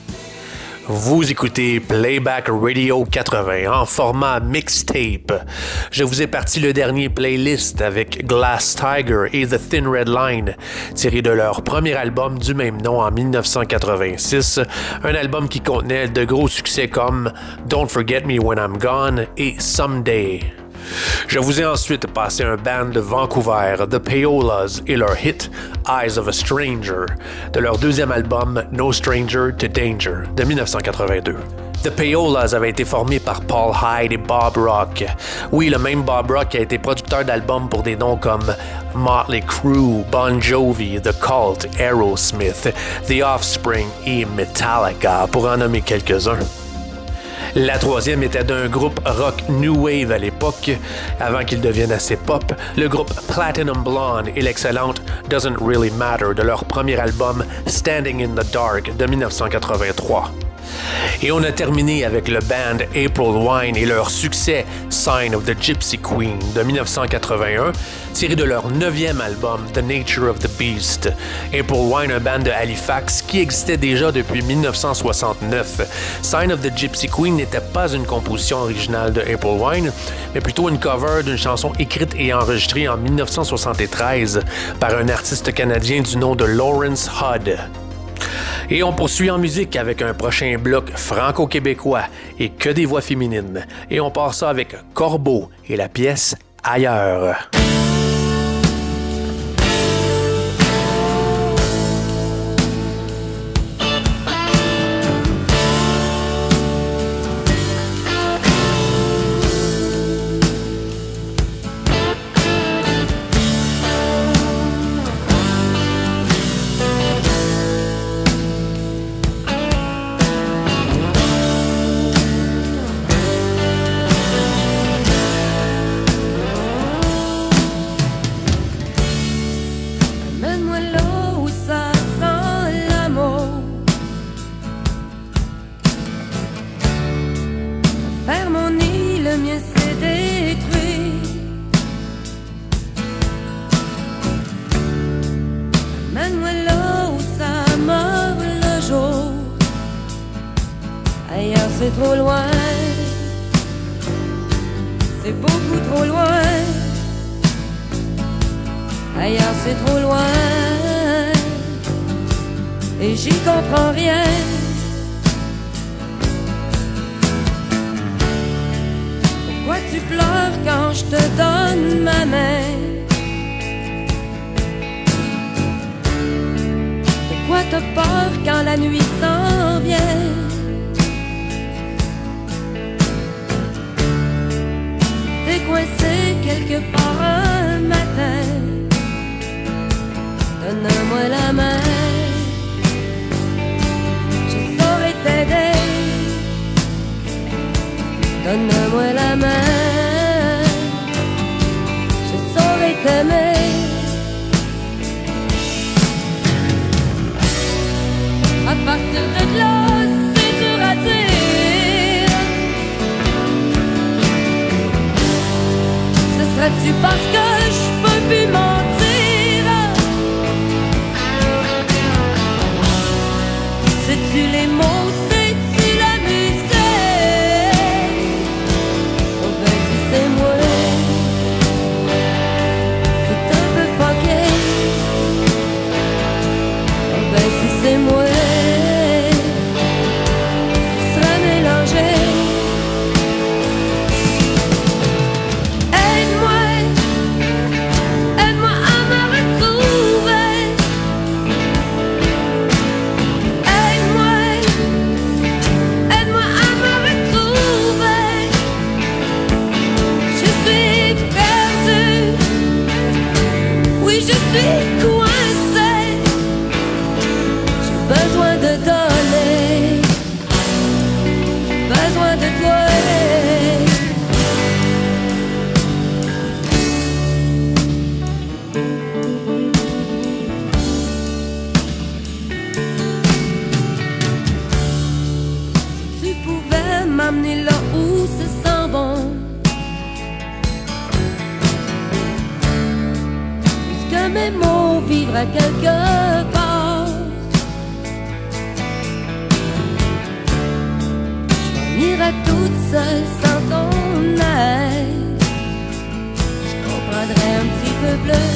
Vous écoutez Playback Radio 80 en format mixtape. Je vous ai parti le dernier playlist avec Glass Tiger et The Thin Red Line, tiré de leur premier album du même nom en 1986, un album qui contenait de gros succès comme Don't Forget Me When I'm Gone et Someday. Je vous ai ensuite passé un band de Vancouver, The Payolas, et leur hit Eyes of a Stranger, de leur deuxième album No Stranger to Danger de 1982. The Payolas avait été formé par Paul Hyde et Bob Rock. Oui, le même Bob Rock qui a été producteur d'albums pour des noms comme Motley Crue, Bon Jovi, The Cult, Aerosmith, The Offspring et Metallica, pour en nommer quelques-uns. La troisième était d'un groupe rock New Wave à l'époque, avant qu'il devienne assez pop, le groupe Platinum Blonde et l'excellente Doesn't Really Matter de leur premier album Standing in the Dark de 1983. Et on a terminé avec le band April Wine et leur succès Sign of the Gypsy Queen de 1981, tiré de leur 9e album The Nature of the Beast. April Wine, un band de Halifax qui existait déjà depuis 1969. Sign of the Gypsy Queen n'était pas une composition originale de April Wine, mais plutôt une cover d'une chanson écrite et enregistrée en 1973 par un artiste canadien du nom de Lawrence Hudd. Et on poursuit en musique avec un prochain bloc franco-québécois et que des voix féminines. Et on part ça avec Corbeau et la pièce Ailleurs. c'est trop loin. C'est beaucoup trop loin. Ailleurs c'est trop loin. Et j'y comprends rien. Pourquoi tu pleures quand je te donne ma main? Pourquoi t'as peur quand la nuit s'en vient? T'es coincé quelque part un matin. Donne-moi la main. Je saurais t'aider. Donne-moi la main. Je saurais t'aimer. À partir de là, c'est dur à dire. Ce serait-tu parce que je peux plus mentir? Sais-tu les mots, sais-tu la musique? Oh ben si c'est moi qui est un peu fucké. Oh ben si c'est moi m'amener là où se sent bon. Puisque mes mots vivent à quelque part. Je m'en irai toute seule sans ton aide. Je comprendrai un petit peu plus.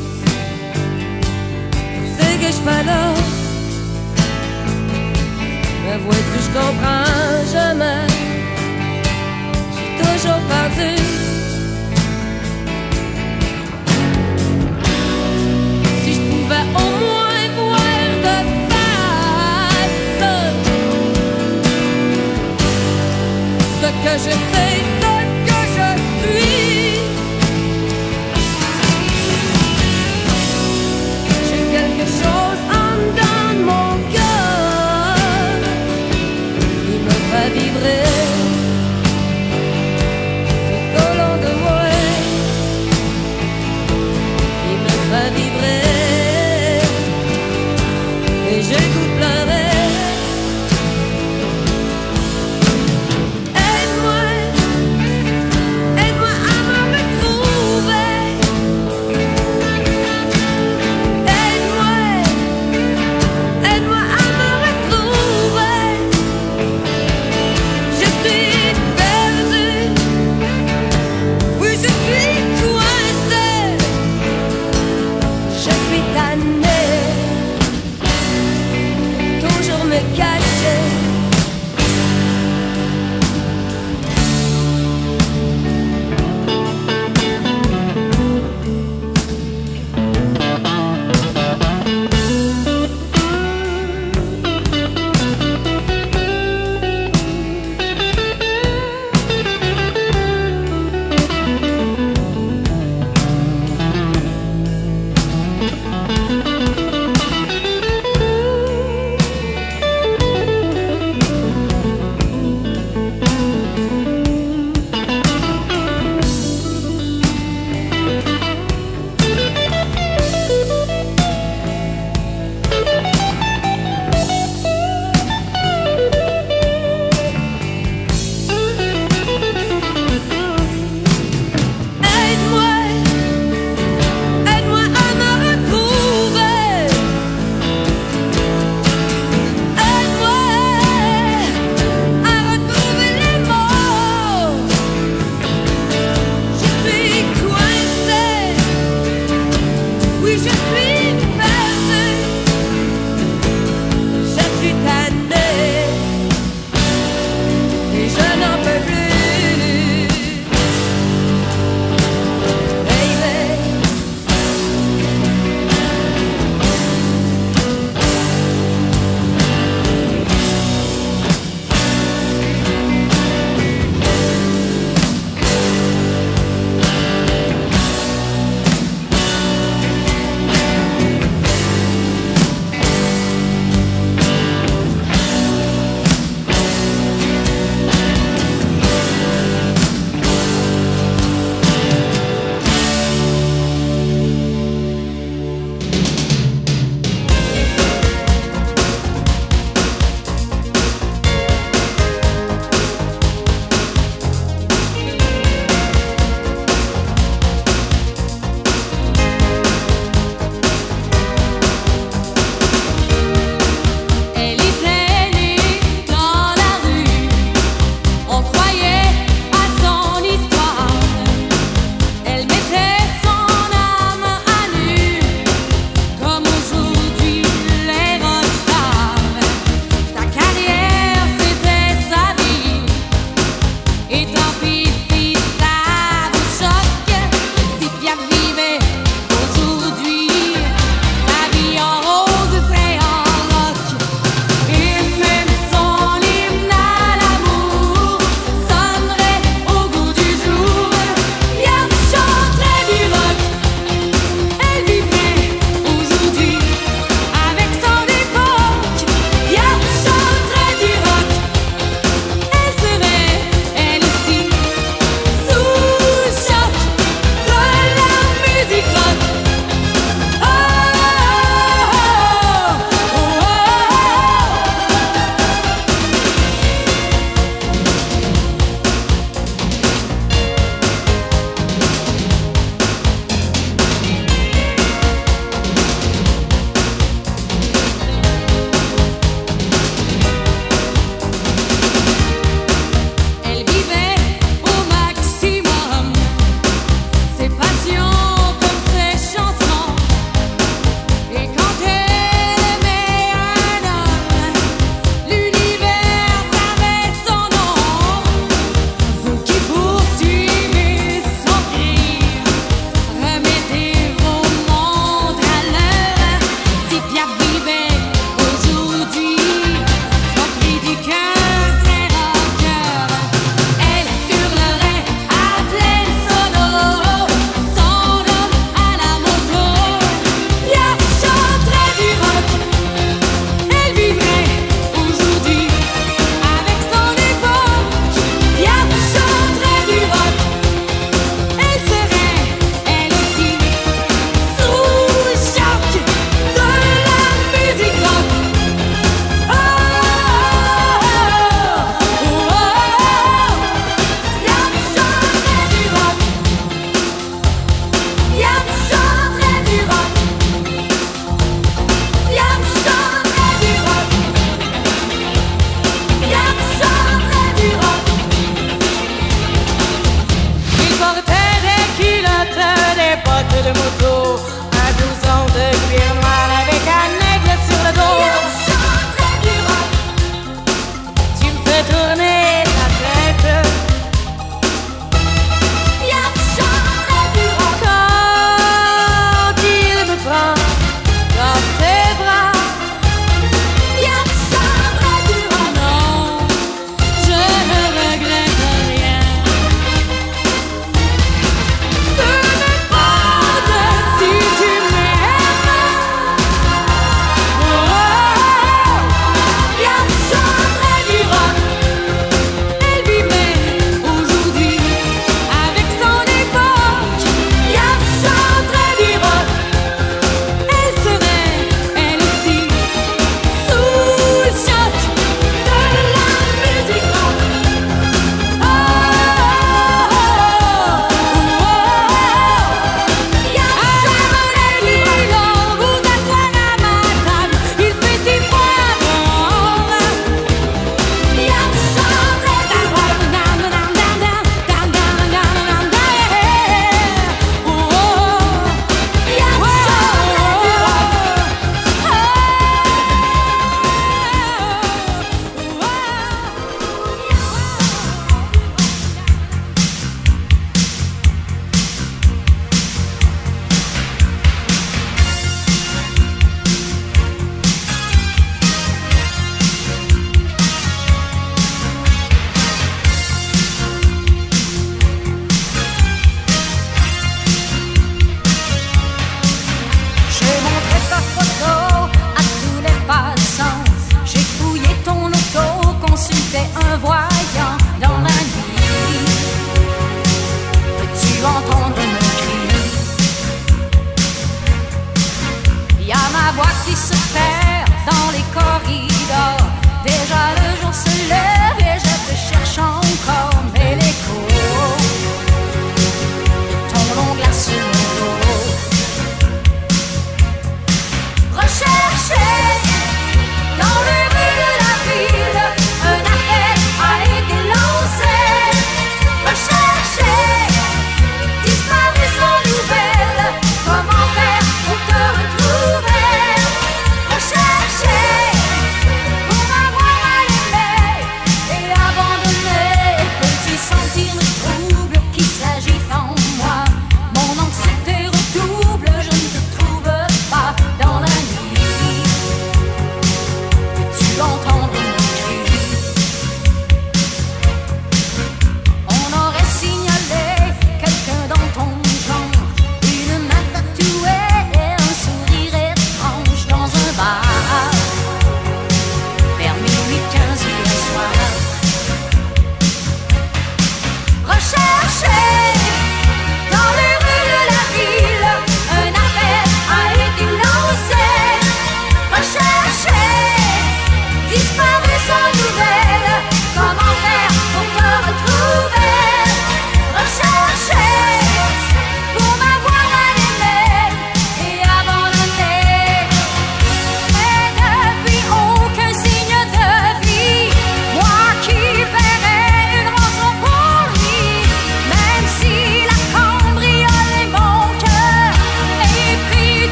C'est que je fais là. Mais vois-tu, je comprends jamais. J'ai toujours perdu. Si je pouvais au moins voir de face ce que je sais, ce que je suis. J'ai quelque chose en dedans de mon cœur qui me fait vibrer tout au long de moi, qui me fait vibrer et j'ai le goût de pleurer.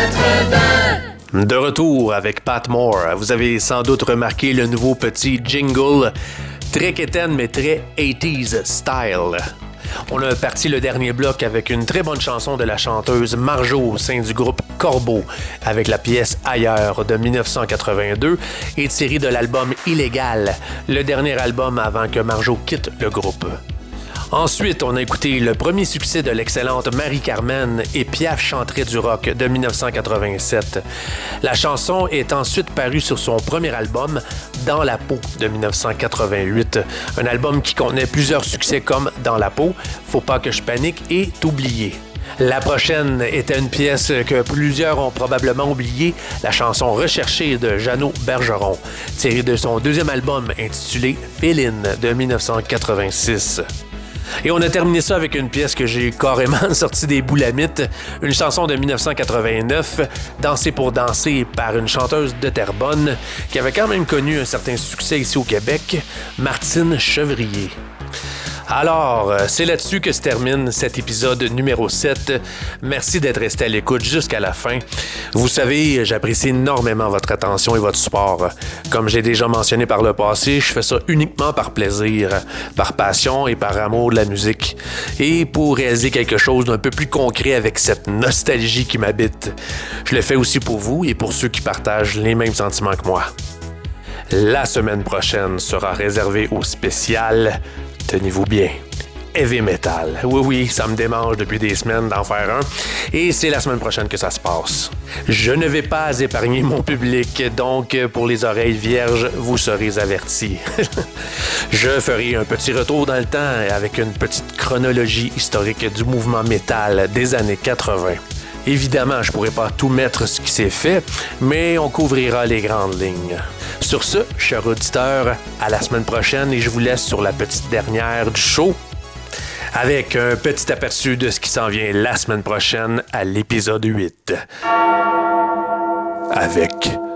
De retour avec Pat Moore, vous avez sans doute remarqué le nouveau petit jingle, très quétaine mais très 80s style. On a parti le dernier bloc avec une très bonne chanson de la chanteuse Marjo au sein du groupe Corbeau avec la pièce Ailleurs de 1982 et tirée de l'album Illégal, le dernier album avant que Marjo quitte le groupe. Ensuite, on a écouté le premier succès de l'excellente Marie-Carmen et Piaf chanterait du rock de 1987. La chanson est ensuite parue sur son premier album, Dans la peau de 1988. Un album qui contenait plusieurs succès comme Dans la peau, Faut pas que je panique et T'oublier. La prochaine était une pièce que plusieurs ont probablement oubliée, la chanson Recherchée de Jeannot Bergeron, tirée de son deuxième album intitulé Féline de 1986. Et on a terminé ça avec une pièce que j'ai carrément sortie des boulamites, une chanson de 1989, Danser pour danser par une chanteuse de Terrebonne qui avait quand même connu un certain succès ici au Québec, Martine Chevrier. Alors, c'est là-dessus que se termine cet épisode numéro 7. Merci d'être resté à l'écoute jusqu'à la fin. Vous savez, j'apprécie énormément votre attention et votre support. Comme j'ai déjà mentionné par le passé, je fais ça uniquement par plaisir, par passion et par amour de la musique. Et pour réaliser quelque chose d'un peu plus concret avec cette nostalgie qui m'habite. Je le fais aussi pour vous et pour ceux qui partagent les mêmes sentiments que moi. La semaine prochaine sera réservée au spécial... Tenez-vous bien, heavy metal. Oui, ça me démange depuis des semaines d'en faire un. Et c'est la semaine prochaine que ça se passe. Je ne vais pas épargner mon public, donc pour les oreilles vierges, vous serez avertis. Je ferai un petit retour dans le temps avec une petite chronologie historique du mouvement métal des années 80. Évidemment, je pourrais pas tout mettre ce qui s'est fait, mais on couvrira les grandes lignes. Sur ce, chers auditeurs, à la semaine prochaine et je vous laisse sur la petite dernière du show avec un petit aperçu de ce qui s'en vient la semaine prochaine à l'épisode 8. Avec